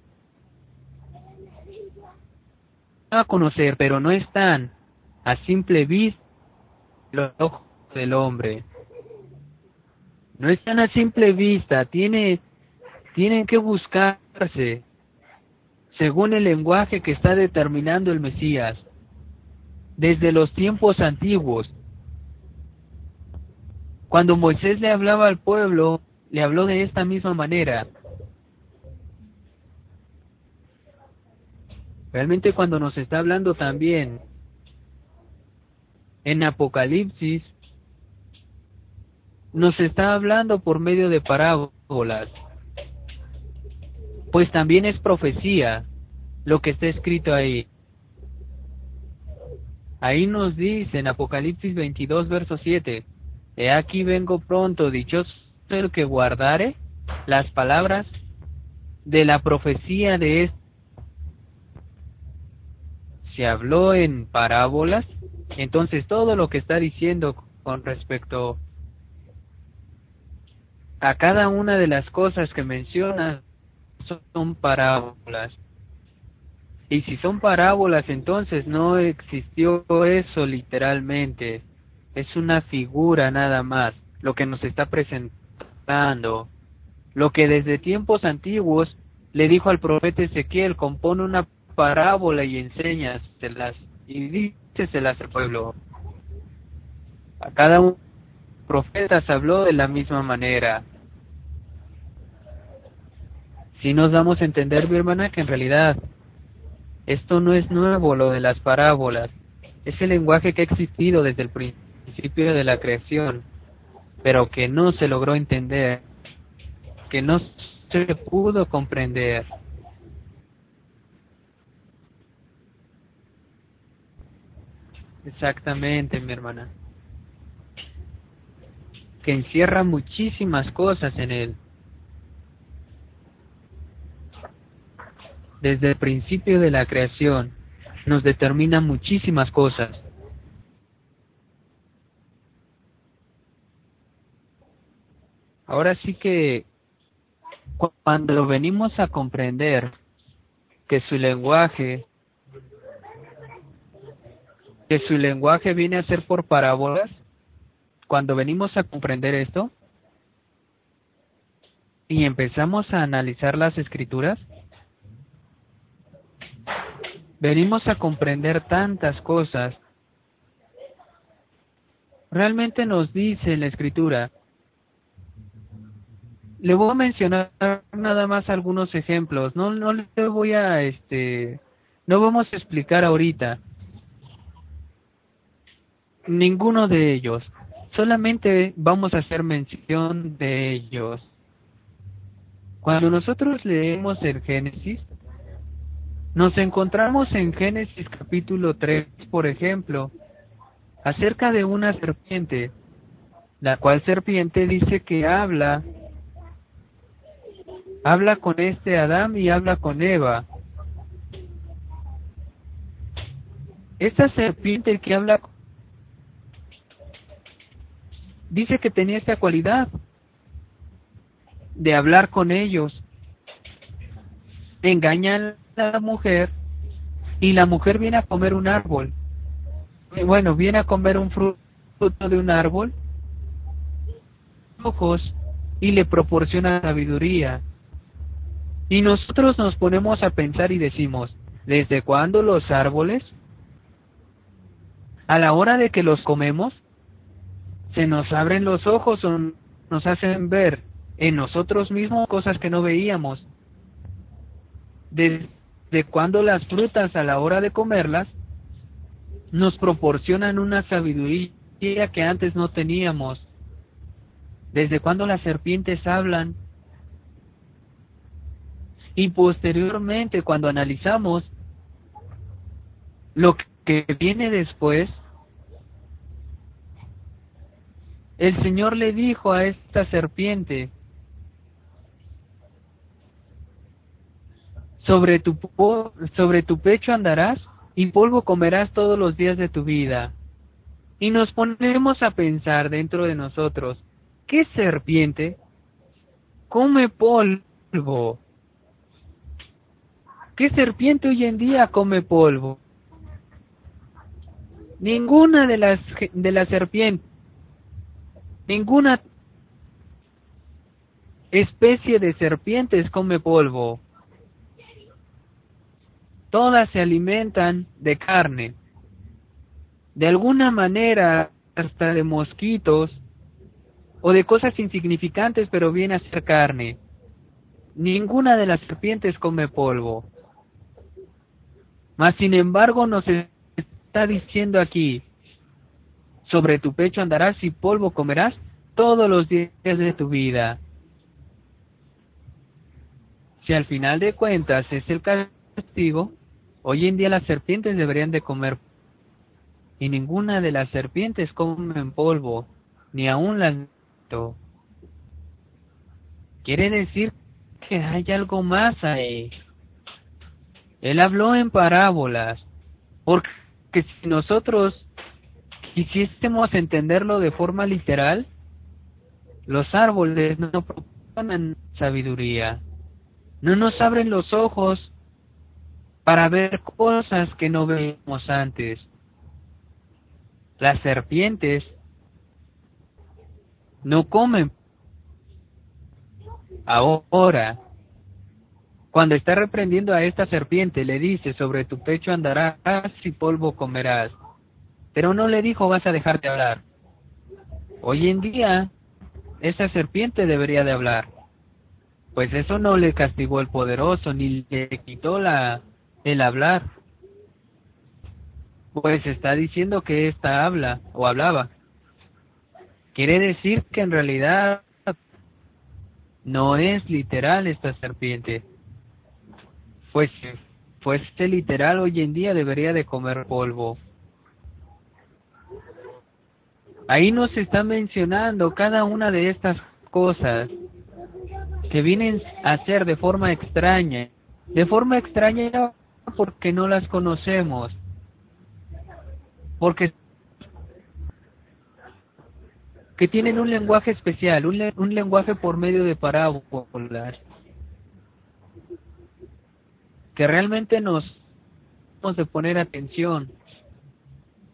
A conocer, pero no están a simple vista los ojos del hombre. No están a simple vista, tiene, tienen que buscarse según el lenguaje que está determinando el Mesías. Desde los tiempos antiguos, cuando Moisés le hablaba al pueblo, le habló de esta misma manera. Realmente cuando nos está hablando también en Apocalipsis, nos está hablando por medio de parábolas, pues también es profecía lo que está escrito ahí. Ahí nos dice en Apocalipsis veintidós, verso siete: he aquí vengo pronto, dichoso el que guardare las palabras de la profecía de este. Se habló en parábolas, entonces todo lo que está diciendo con respecto a cada una de las cosas que menciona son parábolas. Y si son parábolas, entonces no existió eso literalmente. Es una figura nada más, lo que nos está presentando. Lo que desde tiempos antiguos le dijo al profeta Ezequiel: compone una parábola y enséñaselas, y díceselas al pueblo. A cada uno de los profetas habló de la misma manera. Si nos damos a entender, mi hermana, que en realidad esto no es nuevo, lo de las parábolas. Es el lenguaje que ha existido desde el principio de la creación, pero que no se logró entender, que no se pudo comprender. Exactamente, mi hermana. Que encierra muchísimas cosas en él. Desde el principio de la creación nos determina muchísimas cosas. Ahora sí que cuando venimos a comprender que su lenguaje que su lenguaje viene a ser por parábolas, cuando venimos a comprender esto, y empezamos a analizar las escrituras, venimos a comprender tantas cosas. Realmente nos dice la escritura. Le voy a mencionar nada más algunos ejemplos. No, no le voy a, este, no vamos a explicar ahorita ninguno de ellos. Solamente vamos a hacer mención de ellos. Cuando nosotros leemos el Génesis, nos encontramos en Génesis capítulo tres, por ejemplo, acerca de una serpiente, la cual serpiente dice que habla, habla con este Adán y habla con Eva. Esta serpiente que habla, dice que tenía esta cualidad de hablar con ellos. Engañan a la mujer y la mujer viene a comer un árbol. Bueno, viene a comer un fruto de un árbol, ojos, y le proporciona sabiduría. Y nosotros nos ponemos a pensar y decimos, ¿desde cuándo los árboles, a la hora de que los comemos, se nos abren los ojos o nos hacen ver en nosotros mismos cosas que no veíamos? ¿Desde cuándo las frutas, a la hora de comerlas, nos proporcionan una sabiduría que antes no teníamos? ¿Desde cuándo las serpientes hablan? Y posteriormente, cuando analizamos lo que viene después, el Señor le dijo a esta serpiente, sobre tu, sobre tu pecho andarás y polvo comerás todos los días de tu vida. Y nos ponemos a pensar dentro de nosotros, ¿qué serpiente come polvo? ¿Qué serpiente hoy en día come polvo? Ninguna de las de las serpientes, ninguna especie de serpientes come polvo. Todas se alimentan de carne. De alguna manera, hasta de mosquitos o de cosas insignificantes, pero viene a ser carne. Ninguna de las serpientes come polvo. Mas sin embargo nos está diciendo aquí, sobre tu pecho andarás y polvo comerás todos los días de tu vida. Si al final de cuentas es el castigo, hoy en día las serpientes deberían de comer, y ninguna de las serpientes comen polvo, ni aun las... Quiere decir que hay algo más ahí. Él habló en parábolas, porque si nosotros quisiésemos entenderlo de forma literal, los árboles no proporcionan sabiduría, no nos abren los ojos para ver cosas que no veíamos antes. Las serpientes no comen. Ahora, cuando está reprendiendo a esta serpiente, le dice, sobre tu pecho andarás y polvo comerás. Pero no le dijo, vas a dejar de hablar. Hoy en día, esa serpiente debería de hablar. Pues eso no le castigó el poderoso, ni le quitó la, el hablar. Pues está diciendo que ésta habla, o hablaba. Quiere decir que en realidad no es literal esta serpiente. Pues si fuese literal, hoy en día debería de comer polvo. Ahí nos está mencionando cada una de estas cosas que vienen a ser de forma extraña. De forma extraña porque no las conocemos. Porque que tienen un lenguaje especial, un, le, un lenguaje por medio de parábolas, que realmente nos hemos de poner atención.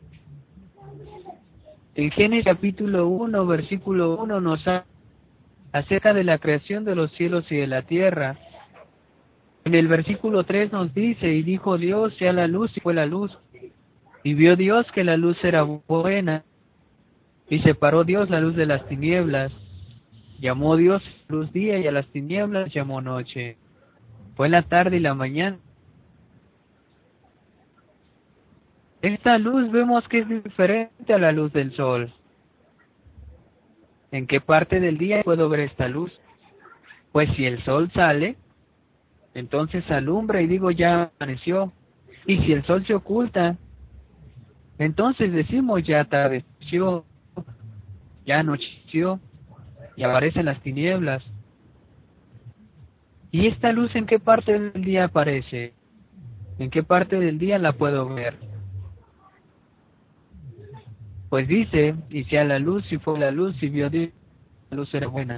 En Génesis capítulo uno, versículo uno nos acerca de la creación de los cielos y de la tierra. En el versículo tres nos dice, y dijo Dios, sea la luz, y fue la luz. Y vio Dios que la luz era buena, y separó Dios la luz de las tinieblas. Llamó Dios luz día, y a las tinieblas llamó noche. Fue la tarde y la mañana. Esta luz vemos que es diferente a la luz del sol. ¿En qué parte del día puedo ver esta luz? Pues si el sol sale, entonces alumbra y digo ya amaneció. Y si el sol se oculta, entonces decimos ya atardeció, ya anocheció, y aparecen las tinieblas. ¿Y esta luz en qué parte del día aparece? ¿En qué parte del día la puedo ver? Pues dice, y sea la luz, y fue la luz, y vio Dios, la luz era buena.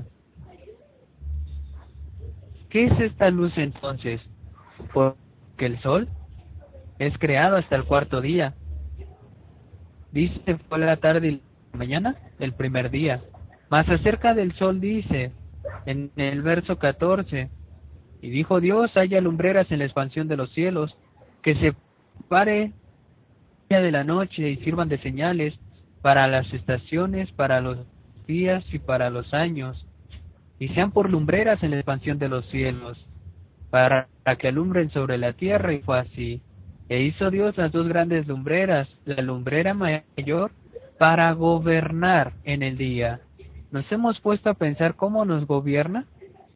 ¿Qué es esta luz entonces? Porque el sol es creado hasta el cuarto día. Dice, fue la tarde y la mañana, el primer día. Más acerca del sol dice, en el verso catorce, y dijo Dios, haya lumbreras en la expansión de los cielos, que separe el día de la noche y sirvan de señales para las estaciones, para los días y para los años, y sean por lumbreras en la expansión de los cielos, para que alumbren sobre la tierra, y fue así. E hizo Dios las dos grandes lumbreras, la lumbrera mayor para gobernar en el día. ¿Nos hemos puesto a pensar cómo nos gobierna?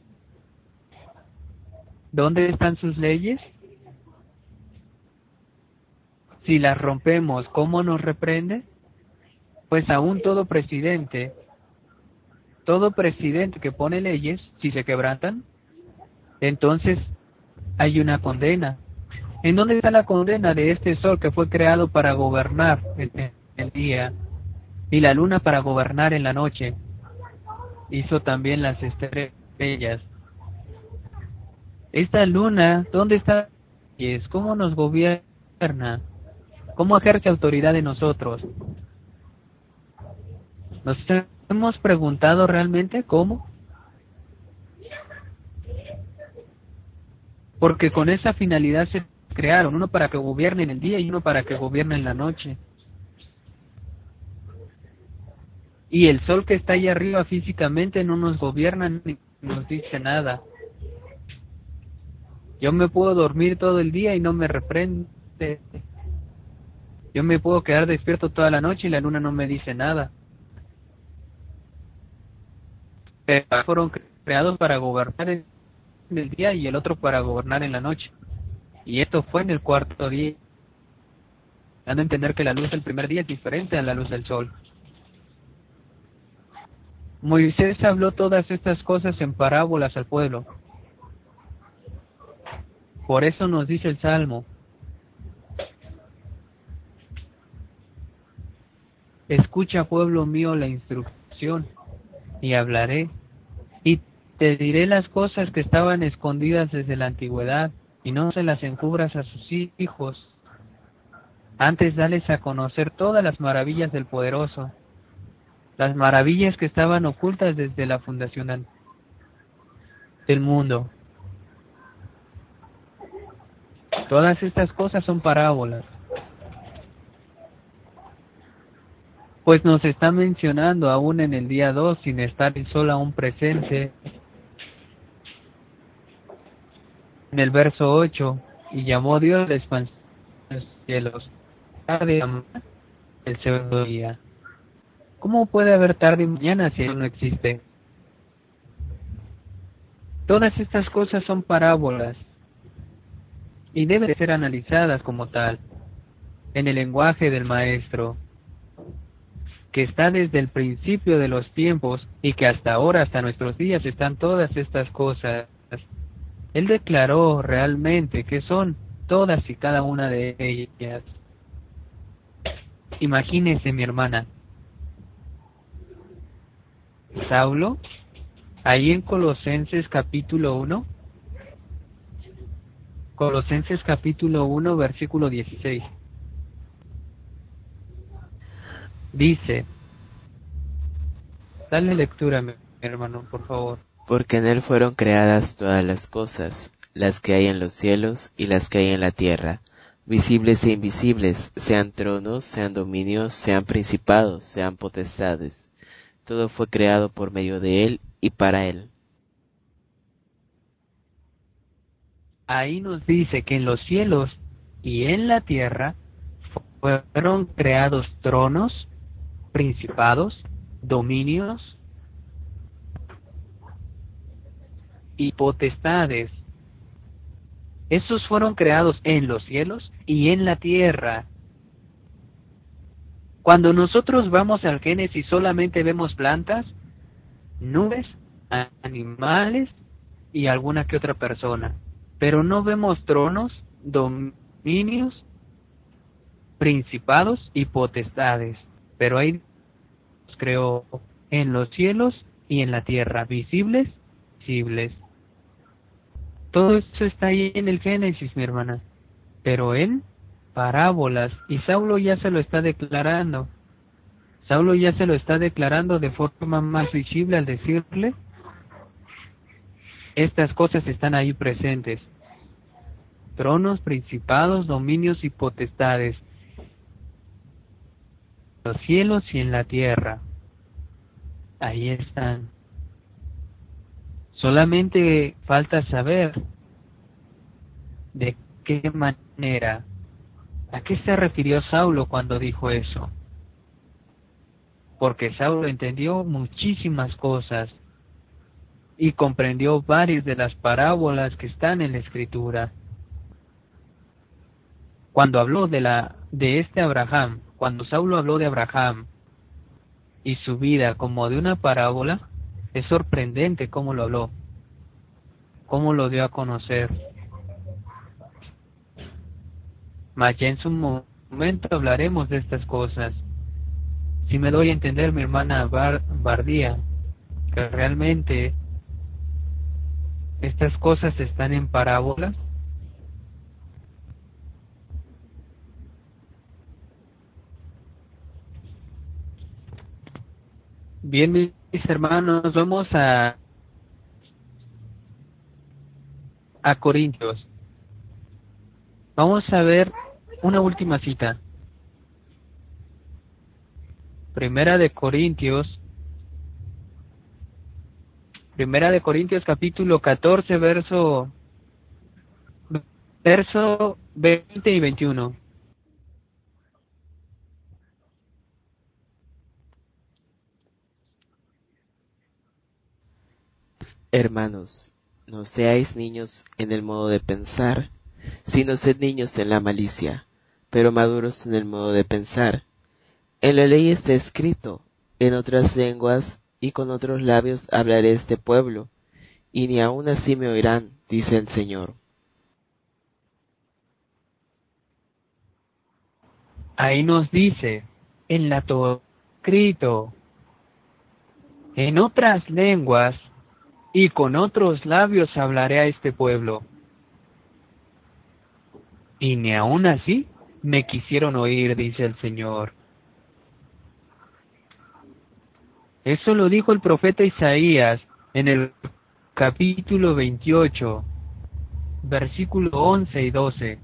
¿Dónde están sus leyes? Si las rompemos, ¿cómo nos reprende? Pues aún todo presidente, todo presidente que pone leyes, si se quebrantan, entonces hay una condena. ¿En dónde está la condena de este sol que fue creado para gobernar en el día y la luna para gobernar en la noche? Hizo también las estrellas. Esta luna, ¿dónde está? ¿Cómo nos gobierna? ¿Cómo ejerce autoridad en nosotros? ¿Nos hemos preguntado realmente cómo? Porque con esa finalidad se crearon, uno para que gobierne en el día y uno para que gobierne en la noche. Y el sol que está ahí arriba físicamente no nos gobierna ni nos dice nada. Yo me puedo dormir todo el día y no me reprende. Yo me puedo quedar despierto toda la noche y la luna no me dice nada. Pero fueron creados para gobernar en el día y el otro para gobernar en la noche. Y esto fue en el cuarto día, dando a entender que la luz del primer día es diferente a la luz del sol. Moisés habló todas estas cosas en parábolas al pueblo. Por eso nos dice el Salmo: escucha, pueblo mío, la instrucción, y hablaré, y te diré las cosas que estaban escondidas desde la antigüedad, y no se las encubras a sus hijos. Antes dales a conocer todas las maravillas del Poderoso, las maravillas que estaban ocultas desde la fundación del mundo. Todas estas cosas son parábolas, pues nos está mencionando aún en el día dos, sin estar el sol aún presente. En el verso ocho, y llamó Dios la expansión de los cielos, tarde y mañana, el segundo día. ¿Cómo puede haber tarde y mañana si no existe? Todas estas cosas son parábolas y deben ser analizadas como tal, en el lenguaje del Maestro, que está desde el principio de los tiempos y que hasta ahora, hasta nuestros días, están todas estas cosas. Él declaró realmente que son todas y cada una de ellas. Imagínese, mi hermana, Saulo, ahí en Colosenses capítulo uno, Colosenses capítulo uno, versículo dieciséis. Dice, dale lectura, mi hermano, por favor. Porque en él fueron creadas todas las cosas, las que hay en los cielos y las que hay en la tierra, visibles e invisibles, sean tronos, sean dominios, sean principados, sean potestades. Todo fue creado por medio de él y para él. Ahí nos dice que en los cielos y en la tierra fueron creados tronos, principados, dominios y potestades. Esos fueron creados en los cielos y en la tierra. Cuando nosotros vamos al Génesis solamente vemos plantas, nubes, animales y alguna que otra persona. Pero no vemos tronos, dominios, principados y potestades. Pero ahí los creó en los cielos y en la tierra, visibles, visibles. Todo eso está ahí en el Génesis, mi hermana. Pero en parábolas, y Saulo ya se lo está declarando. Saulo ya se lo está declarando de forma más visible al decirle, estas cosas están ahí presentes. Tronos, principados, dominios y potestades. En los cielos y en la tierra. Ahí están. Solamente falta saber de qué manera, a qué se refirió Saulo cuando dijo eso. Porque Saulo entendió muchísimas cosas y comprendió varias de las parábolas que están en la Escritura. Cuando habló de la de este Abraham, cuando Saulo habló de Abraham y su vida como de una parábola, es sorprendente cómo lo habló, cómo lo dio a conocer. Mas ya en su momento hablaremos de estas cosas. Si me doy a entender, mi hermana Bar Bardía, que realmente estas cosas están en parábolas. Bien, mis hermanos, vamos a a Corintios. Vamos a ver una última cita. Primera de Corintios. Primera de Corintios capítulo catorce, verso verso veinte y veintiuno. Hermanos, no seáis niños en el modo de pensar, sino sed niños en la malicia, pero maduros en el modo de pensar. En la ley está escrito, en otras lenguas y con otros labios hablaré este pueblo, y ni aun así me oirán, dice el Señor. Ahí nos dice, en la Torá escrito, en otras lenguas y con otros labios hablaré a este pueblo. Y ni aun así me quisieron oír, dice el Señor. Eso lo dijo el profeta Isaías en el capítulo veintiocho, versículos once y doce.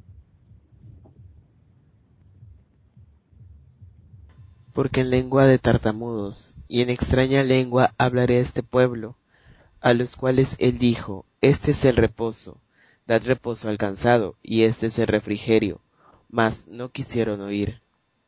Porque en lengua de tartamudos y en extraña lengua hablaré a este pueblo, a los cuales él dijo, este es el reposo, dad reposo al cansado, y este es el refrigerio, mas no quisieron oír.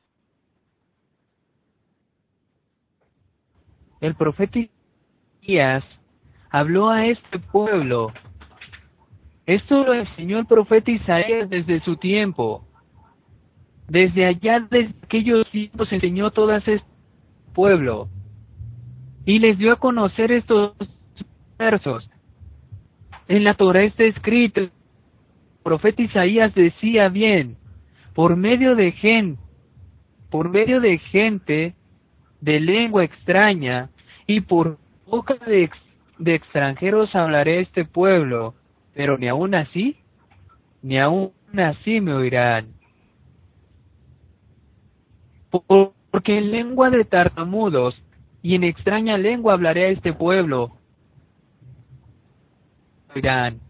El profeta Isaías habló a este pueblo. Esto lo enseñó el profeta Isaías desde su tiempo. Desde allá, desde aquellos tiempos, enseñó todo a este pueblo. Y les dio a conocer estos versos. En la Torá está escrito, el profeta Isaías decía bien, por medio de gente, por medio de gente de lengua extraña y por boca de, ex, de extranjeros hablaré este pueblo, pero ni aun así, ni aun así me oirán. Porque en lengua de tartamudos y en extraña lengua hablaré a este pueblo. Oirán.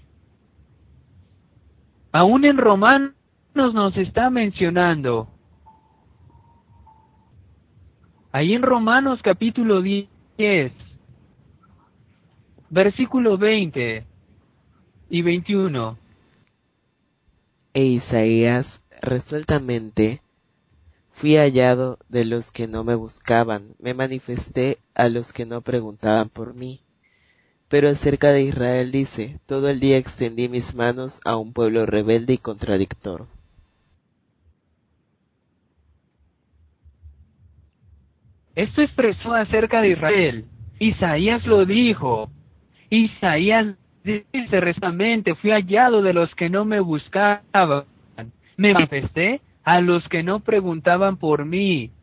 Aún en Romanos nos está mencionando. Ahí en Romanos capítulo diez, versículo veinte y veintiuno. E Isaías resueltamente: fui hallado de los que no me buscaban, me manifesté a los que no preguntaban por mí. Pero acerca de Israel dice: todo el día extendí mis manos a un pueblo rebelde y contradictor. Esto expresó acerca de Israel. Isaías lo dijo. Isaías dice recientemente: fui hallado de los que no me buscaban, me manifesté a los que no preguntaban por mí.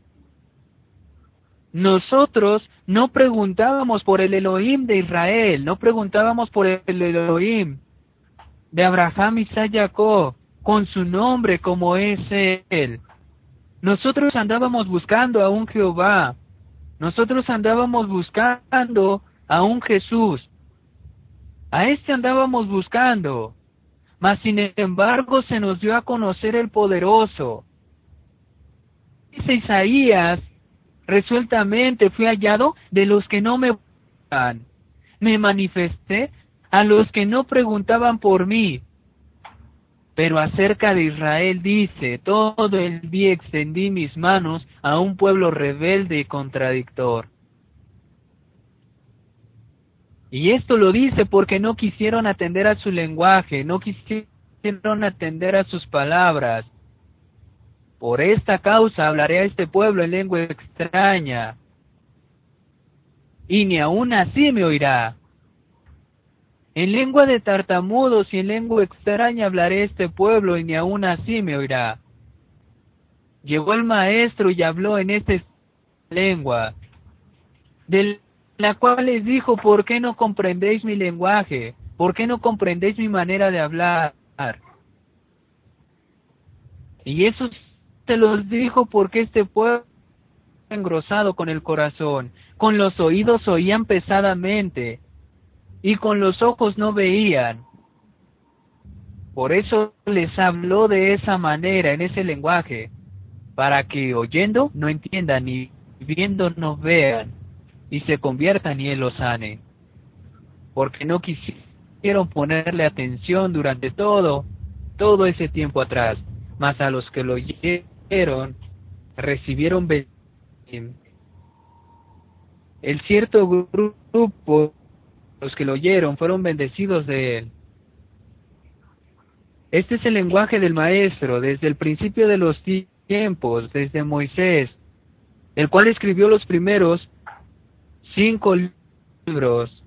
Nosotros no preguntábamos por el Elohim de Israel, no preguntábamos por el Elohim de Abraham, Isaac, Jacob, con su nombre como es Él. Nosotros andábamos buscando a un Jehová, nosotros andábamos buscando a un Jesús, a este andábamos buscando, mas sin embargo se nos dio a conocer el poderoso. Dice Isaías: resueltamente fui hallado de los que no me buscaban, me manifesté a los que no preguntaban por mí. Pero acerca de Israel dice: todo el día extendí mis manos a un pueblo rebelde y contradictor. Y esto lo dice porque no quisieron atender a su lenguaje, no quisieron atender a sus palabras. Por esta causa hablaré a este pueblo en lengua extraña, y ni aun así me oirá. En lengua de tartamudos y en lengua extraña hablaré a este pueblo, y ni aun así me oirá. Llegó el maestro y habló en esta lengua, de la cual les dijo: ¿por qué no comprendéis mi lenguaje? ¿Por qué no comprendéis mi manera de hablar? Y eso se los dijo porque este pueblo engrosado con el corazón, con los oídos oían pesadamente, y con los ojos no veían. Por eso les habló de esa manera, en ese lenguaje, para que oyendo no entiendan, y viendo no vean, y se conviertan y Él los sane. Porque no quisieron ponerle atención durante todo, todo ese tiempo atrás, mas a los que lo oyeron, recibieron bendición. El cierto grupo, los que lo oyeron, fueron bendecidos de Él. Este es el lenguaje del Maestro, desde el principio de los tiempos, desde Moisés, el cual escribió los primeros cinco libros.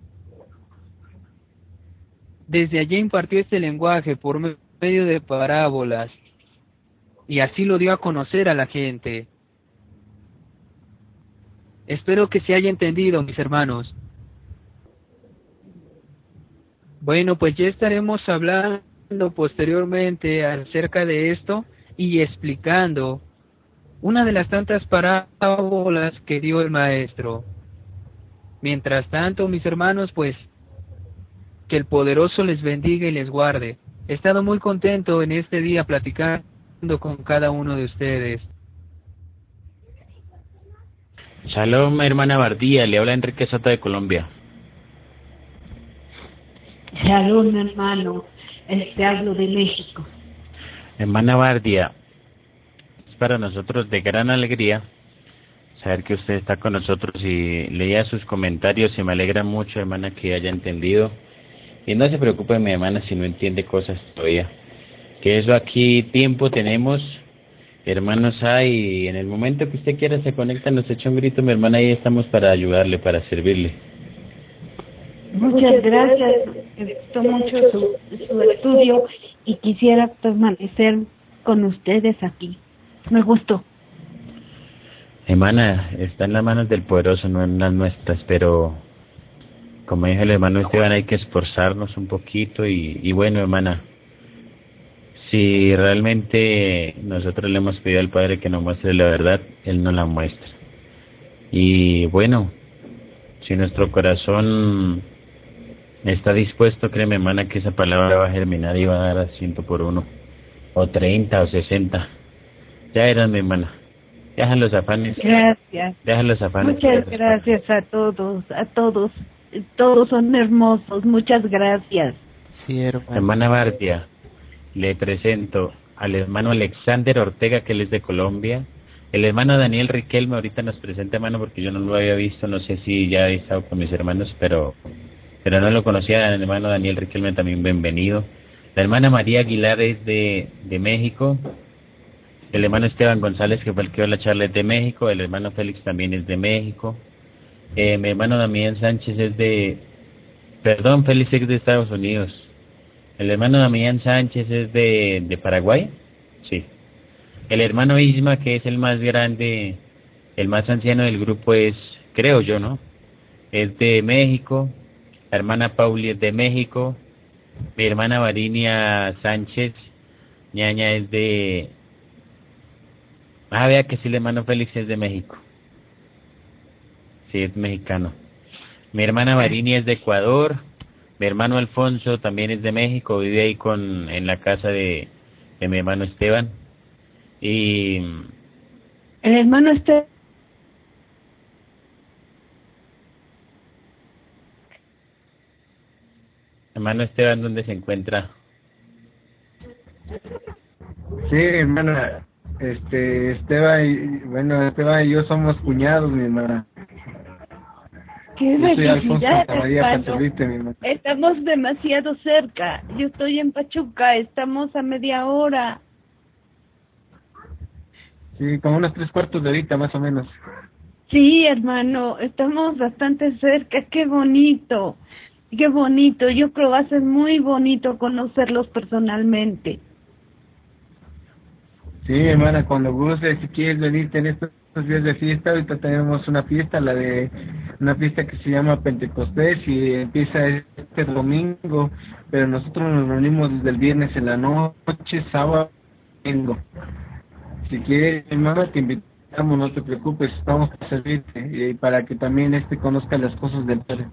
Desde allí impartió este lenguaje por medio de parábolas, y así lo dio a conocer a la gente. Espero que se haya entendido, mis hermanos. Bueno, pues ya estaremos hablando posteriormente acerca de esto y explicando una de las tantas parábolas que dio el Maestro. Mientras tanto, mis hermanos, pues que el Poderoso les bendiga y les guarde. He estado muy contento en este día platicando con cada uno de ustedes. Shalom, hermana Bardía, le habla Enrique Soto de Colombia. Shalom, hermano, este hablo de México. Hermana Bardía, es para nosotros de gran alegría saber que usted está con nosotros y leía sus comentarios y me alegra mucho, hermana, que haya entendido. Y no se preocupe, mi hermana, si no entiende cosas todavía. Que eso aquí tiempo tenemos, hermanos hay, y en el momento que usted quiera se conecta, nos echa un grito, mi hermana, ahí estamos para ayudarle, para servirle. Muchas gracias, me gustó mucho su, su estudio y quisiera permanecer con ustedes aquí. Me gustó. Hermana, está en las manos del Poderoso, no en las nuestras, pero como dijo el hermano Esteban, hay que esforzarnos un poquito y, y bueno, hermana, si realmente nosotros le hemos pedido al Padre que nos muestre la verdad, Él nos la muestra. Y bueno, si nuestro corazón está dispuesto, créeme, hermana, que esa palabra va a germinar y va a dar a ciento por uno, o treinta, o sesenta. Ya eran, mi hermana. Deja los afanes. Gracias. Deja los afanes. Muchas gracias a todos, a todos. Todos son hermosos. Muchas gracias. Sí, hermano. Hermana Bardia, le presento al hermano Alexander Ortega, que él es de Colombia. El hermano Daniel Riquelme ahorita nos presenta, hermano, porque yo no lo había visto. No sé si ya he estado con mis hermanos, pero pero no lo conocía. El hermano Daniel Riquelme también, bienvenido. La hermana María Aguilar es de, de México. El hermano Esteban González, que fue el que dio la charla, es de México. El hermano Félix también es de México. Eh, mi hermano Damián Sánchez es de... Perdón, Félix es de Estados Unidos. El hermano Damián Sánchez es de, de Paraguay. Sí. El hermano Isma, que es el más grande, el más anciano del grupo, es, creo yo, ¿no? Es de México. La hermana Pauli es de México. Mi hermana Varinia Sánchez, ñaña, es de... Ah, vea que sí, el hermano Félix es de México. Sí, es mexicano. Mi hermana Varinia es de Ecuador. Mi hermano Alfonso también es de México, vive ahí con en la casa de, de mi hermano Esteban. Y... El hermano Esteban. Hermano Esteban, ¿dónde se encuentra? Sí, hermana, este, Esteban y, bueno, Esteban y yo somos cuñados, mi hermana. ¡Qué Yo soy Alfonso felicidad, María hermano! Pachorrite, mi hermana. Estamos demasiado cerca. Yo estoy en Pachuca, estamos a media hora. Sí, como unos tres cuartos de horita, más o menos. Sí, hermano, estamos bastante cerca. ¡Qué bonito! ¡Qué bonito! Yo creo que va a ser muy bonito conocerlos personalmente. Sí, hermana, cuando guste, si quieres venirte en estos días de fiesta, ahorita tenemos una fiesta, la de una fiesta que se llama Pentecostés y empieza este domingo, pero nosotros nos reunimos desde el viernes en la noche, sábado, domingo. Si quieres, hermana, te invitamos, no te preocupes, estamos para servirte y para que también este conozca las cosas del Padre.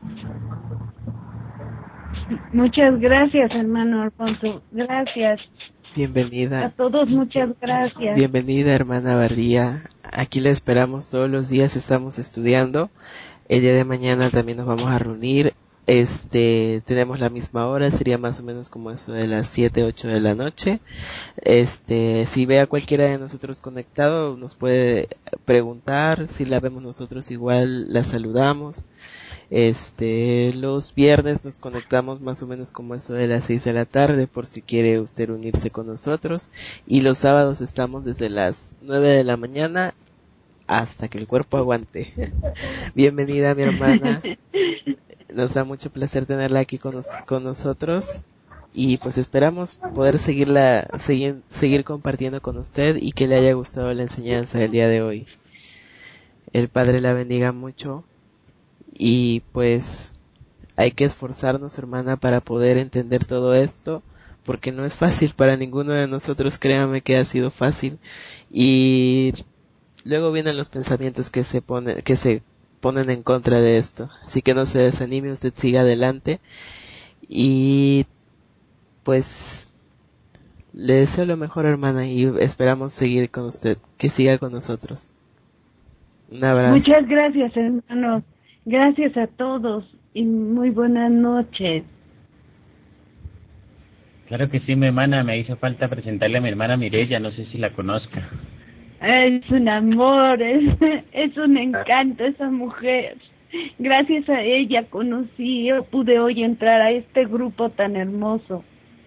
Muchas gracias, hermano Alfonso. Gracias. Bienvenida. A todos, muchas gracias. Bienvenida, hermana Barría. Aquí la esperamos todos los días, estamos estudiando. El día de mañana también nos vamos a reunir. Este, tenemos la misma hora, sería más o menos como eso de las siete, ocho de la noche. Este, si ve a cualquiera de nosotros conectado, nos puede preguntar. Si la vemos nosotros, igual la saludamos. Este, los viernes nos conectamos más o menos como eso de las seis de la tarde, por si quiere usted unirse con nosotros. Y los sábados estamos desde las nueve de la mañana hasta que el cuerpo aguante. Bienvenida, mi hermana. Nos da mucho placer tenerla aquí con, nos, con nosotros. Y pues esperamos poder seguirla, seguir, seguir compartiendo con usted y que le haya gustado la enseñanza del día de hoy. El Padre la bendiga mucho. Y pues hay que esforzarnos, hermana, para poder entender todo esto, porque no es fácil para ninguno de nosotros, créame que ha sido fácil. Y luego vienen los pensamientos que se ponen, que se ponen en contra de esto. Así que no se desanime, usted siga adelante. Y pues le deseo lo mejor, hermana, y esperamos seguir con usted, que siga con nosotros. Un abrazo. Muchas gracias, hermanos. Gracias a todos y muy buenas noches. Claro que sí, mi hermana, me hizo falta presentarle a mi hermana Mireya, no sé si la conozca. Es un amor, es, es un encanto esa mujer. Gracias a ella conocí, yo pude hoy entrar a este grupo tan hermoso.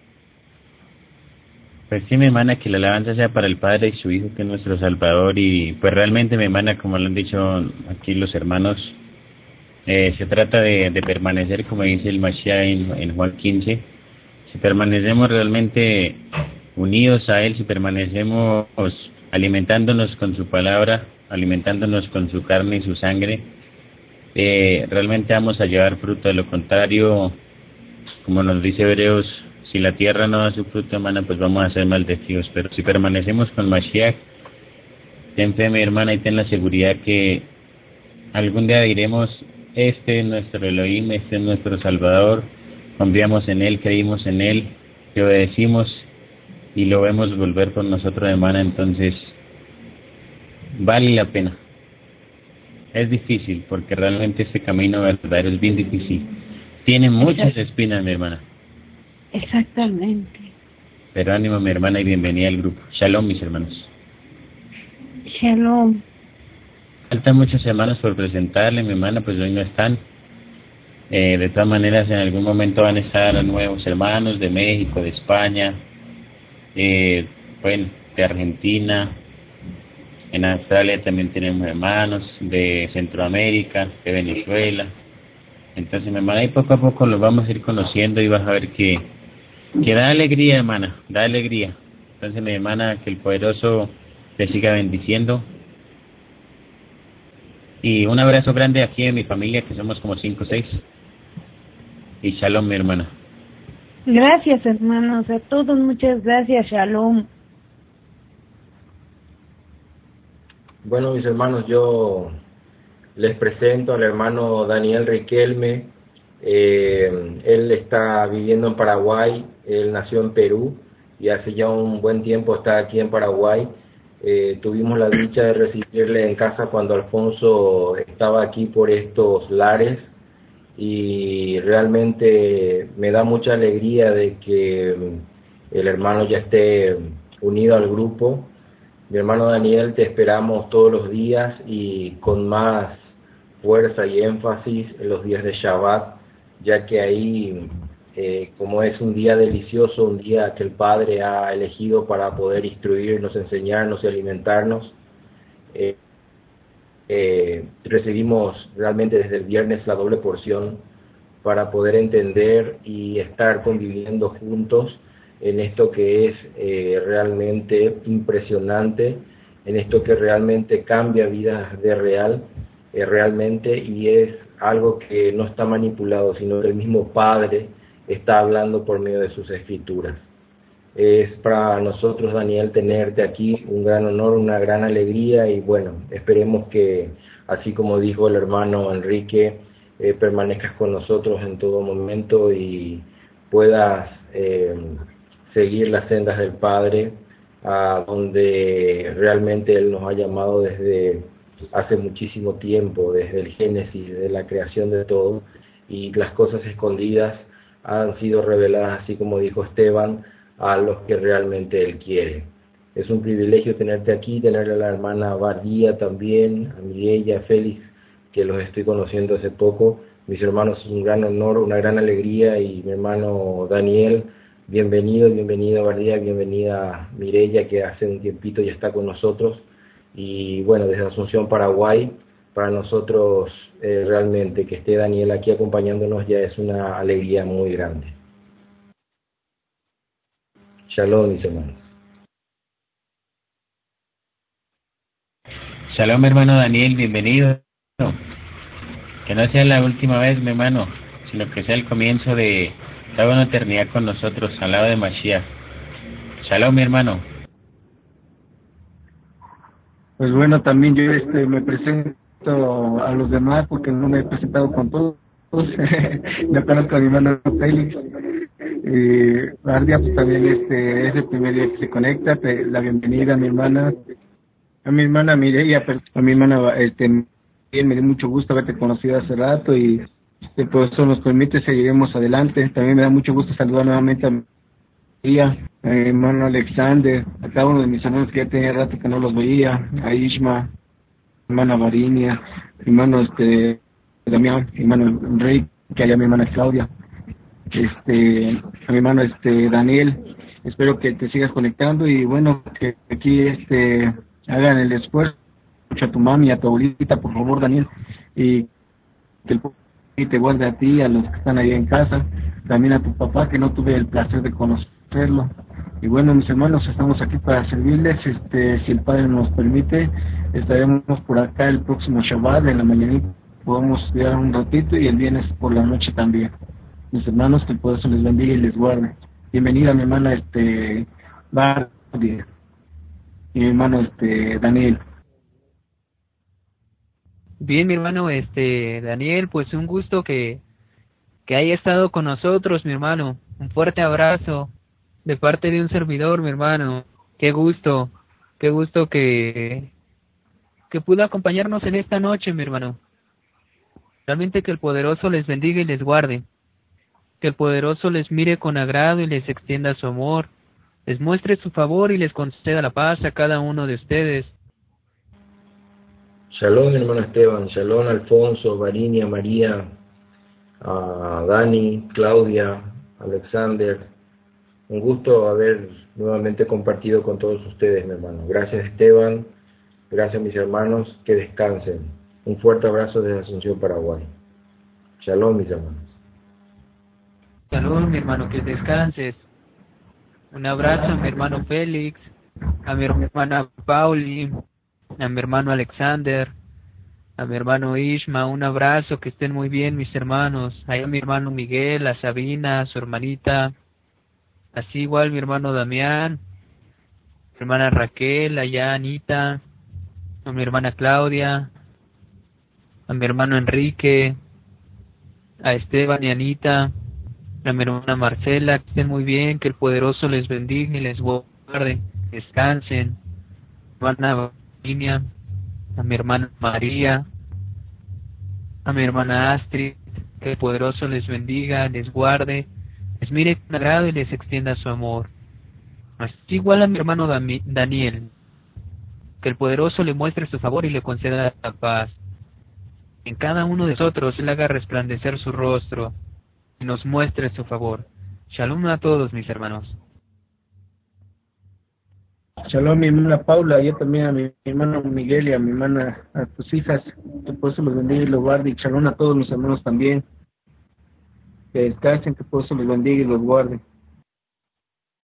Pues sí, mi hermana, que la alabanza sea para el Padre y su Hijo, que es nuestro Salvador. Y pues realmente, mi hermana, como lo han dicho aquí los hermanos, Eh, se trata de, de permanecer, como dice el Mashiach en, en Juan quince, si permanecemos realmente unidos a Él, si permanecemos alimentándonos con su palabra, alimentándonos con su carne y su sangre, eh, realmente vamos a llevar fruto. De lo contrario, como nos dice Hebreos, si la tierra no da su fruto, hermana, pues vamos a ser maldecidos. Pero si permanecemos con Mashiach, ten fe, mi hermana, y ten la seguridad que algún día diremos, este es nuestro Elohim, este es nuestro Salvador, confiamos en Él, creímos en Él, le obedecimos y lo vemos volver por nosotros, hermana. Entonces vale la pena. Es difícil, porque realmente este camino verdadero es bien difícil. Tiene muchas espinas, mi hermana. Exactamente. Pero ánimo, mi hermana, y bienvenida al grupo. Shalom, mis hermanos. Shalom. Faltan muchas hermanas por presentarle, mi hermana, pues hoy no están. Eh, de todas maneras, en algún momento van a estar nuevos hermanos de México, de España, eh, bueno, de Argentina. En Australia también tenemos hermanos, de Centroamérica, de Venezuela. Entonces, mi hermana, y poco a poco los vamos a ir conociendo y vas a ver que, que da alegría, hermana, da alegría. Entonces, mi hermana, que el poderoso te siga bendiciendo. Y un abrazo grande aquí en mi familia, que somos como cinco o seis. Y shalom, mi hermana. Gracias, hermanos, a todos muchas gracias. Shalom. Bueno, mis hermanos, yo les presento al hermano Daniel Riquelme. Eh, él está viviendo en Paraguay, él nació en Perú y hace ya un buen tiempo está aquí en Paraguay. Eh, tuvimos la dicha de recibirle en casa cuando Alfonso estaba aquí por estos lares y realmente me da mucha alegría de que el hermano ya esté unido al grupo. Mi hermano Daniel, te esperamos todos los días y con más fuerza y énfasis en los días de Shabbat, ya que ahí, eh, como es un día delicioso, un día que el Padre ha elegido para poder instruirnos, enseñarnos y alimentarnos, eh, eh, recibimos realmente desde el viernes la doble porción para poder entender y estar conviviendo juntos en esto que es eh, realmente impresionante, en esto que realmente cambia vidas de real, eh, realmente, y es algo que no está manipulado, sino que el mismo Padre está hablando por medio de sus escrituras. Es para nosotros, Daniel, tenerte aquí un gran honor, una gran alegría, y bueno, esperemos que, así como dijo el hermano Enrique, eh, permanezcas con nosotros en todo momento y puedas eh, seguir las sendas del Padre, a donde realmente Él nos ha llamado desde hace muchísimo tiempo, desde el Génesis, desde la creación de todo, y las cosas escondidas han sido reveladas, así como dijo Esteban, a los que realmente Él quiere. Es un privilegio tenerte aquí, tener a la hermana Bardía también, a Mireya, a Félix, que los estoy conociendo hace poco. Mis hermanos, es un gran honor, una gran alegría, y mi hermano Daniel, bienvenido, bienvenido Bardía, bienvenida Mireya, que hace un tiempito ya está con nosotros, y bueno, desde Asunción, Paraguay, para nosotros eh, realmente que esté Daniel aquí acompañándonos ya es una alegría muy grande. Shalom, mis hermanos. Shalom, hermano Daniel, bienvenido. Que no sea la última vez, mi hermano, sino que sea el comienzo de toda una eternidad con nosotros, al lado de Mashiach. Shalom, mi hermano. Pues bueno, también yo este me presento a los demás porque no me he presentado con todos. Yo conozco a mi hermano Félix. Y Bardia, pues también este es el primer día que se conecta. Te, la bienvenida a mi hermana, a mi hermana Mireia, a mi hermana este me dio mucho gusto haberte conocido hace rato, y este, pues eso nos permite seguiremos adelante. También me da mucho gusto saludar nuevamente a María, a mi hermano Alexander, a cada uno de mis hermanos que ya tenía rato que no los veía, a Ishma, hermana Varinia, mi hermano este Damián, mi hermano Enrique, que haya mi hermana Claudia, este a mi hermano este Daniel. Espero que te sigas conectando y bueno, que aquí este hagan el esfuerzo, a tu mami, a tu abuelita, por favor, Daniel, y que el y te guarde a ti, a los que están ahí en casa, también a tu papá, que no tuve el placer de conocerlo. Y bueno, mis hermanos, estamos aquí para servirles. Este, si el Padre nos permite, estaremos por acá el próximo Shabbat, en la mañanita podemos estudiar un ratito, y el viernes por la noche también. Mis hermanos, que el Poder les bendiga y les guarde. Bienvenida mi hermana este Barbie y mi hermano este Daniel. Bien, mi hermano, este, Daniel, pues un gusto que, que haya estado con nosotros, mi hermano. Un fuerte abrazo de parte de un servidor, mi hermano. Qué gusto, qué gusto que, que pudo acompañarnos en esta noche, mi hermano. Realmente que el poderoso les bendiga y les guarde. Que el poderoso les mire con agrado y les extienda su amor. Les muestre su favor y les conceda la paz a cada uno de ustedes. Shalom, hermano Esteban. Shalom, Alfonso, Varinia, María, a Dani, Claudia, Alexander. Un gusto haber nuevamente compartido con todos ustedes, mi hermano. Gracias, Esteban. Gracias, mis hermanos. Que descansen. Un fuerte abrazo desde Asunción, Paraguay. Shalom, mis hermanos. Shalom, mi hermano, que descanses. Un abrazo a mi hermano Félix, a mi hermana Pauli, a mi hermano Alexander, a mi hermano Ishma. Un abrazo, que estén muy bien, mis hermanos. Ahí a mi hermano Miguel, a Sabina, a su hermanita. Así igual mi hermano Damián, mi hermana Raquel, allá Anita, a mi hermana Claudia, a mi hermano Enrique, a Esteban y Anita, a mi hermana Marcela. Que estén muy bien, que el poderoso les bendiga y les guarde. Descansen. A mi hermana Virginia, a mi hermana María, a mi hermana Astrid, que el poderoso les bendiga, les guarde, les mire con agrado y les extienda su amor. Así igual a mi hermano Dami- Daniel, que el poderoso le muestre su favor y le conceda la paz. En cada uno de nosotros él haga resplandecer su rostro y nos muestre su favor. Shalom a todos, mis hermanos. Shalom, mi hermana Paula, yo también a mi, mi hermano Miguel y a mi hermana, a tus hijas, que por eso los bendiga y los guarde. Y shalom a todos mis hermanos también. Que descansen, que por eso los bendiga y los guarde.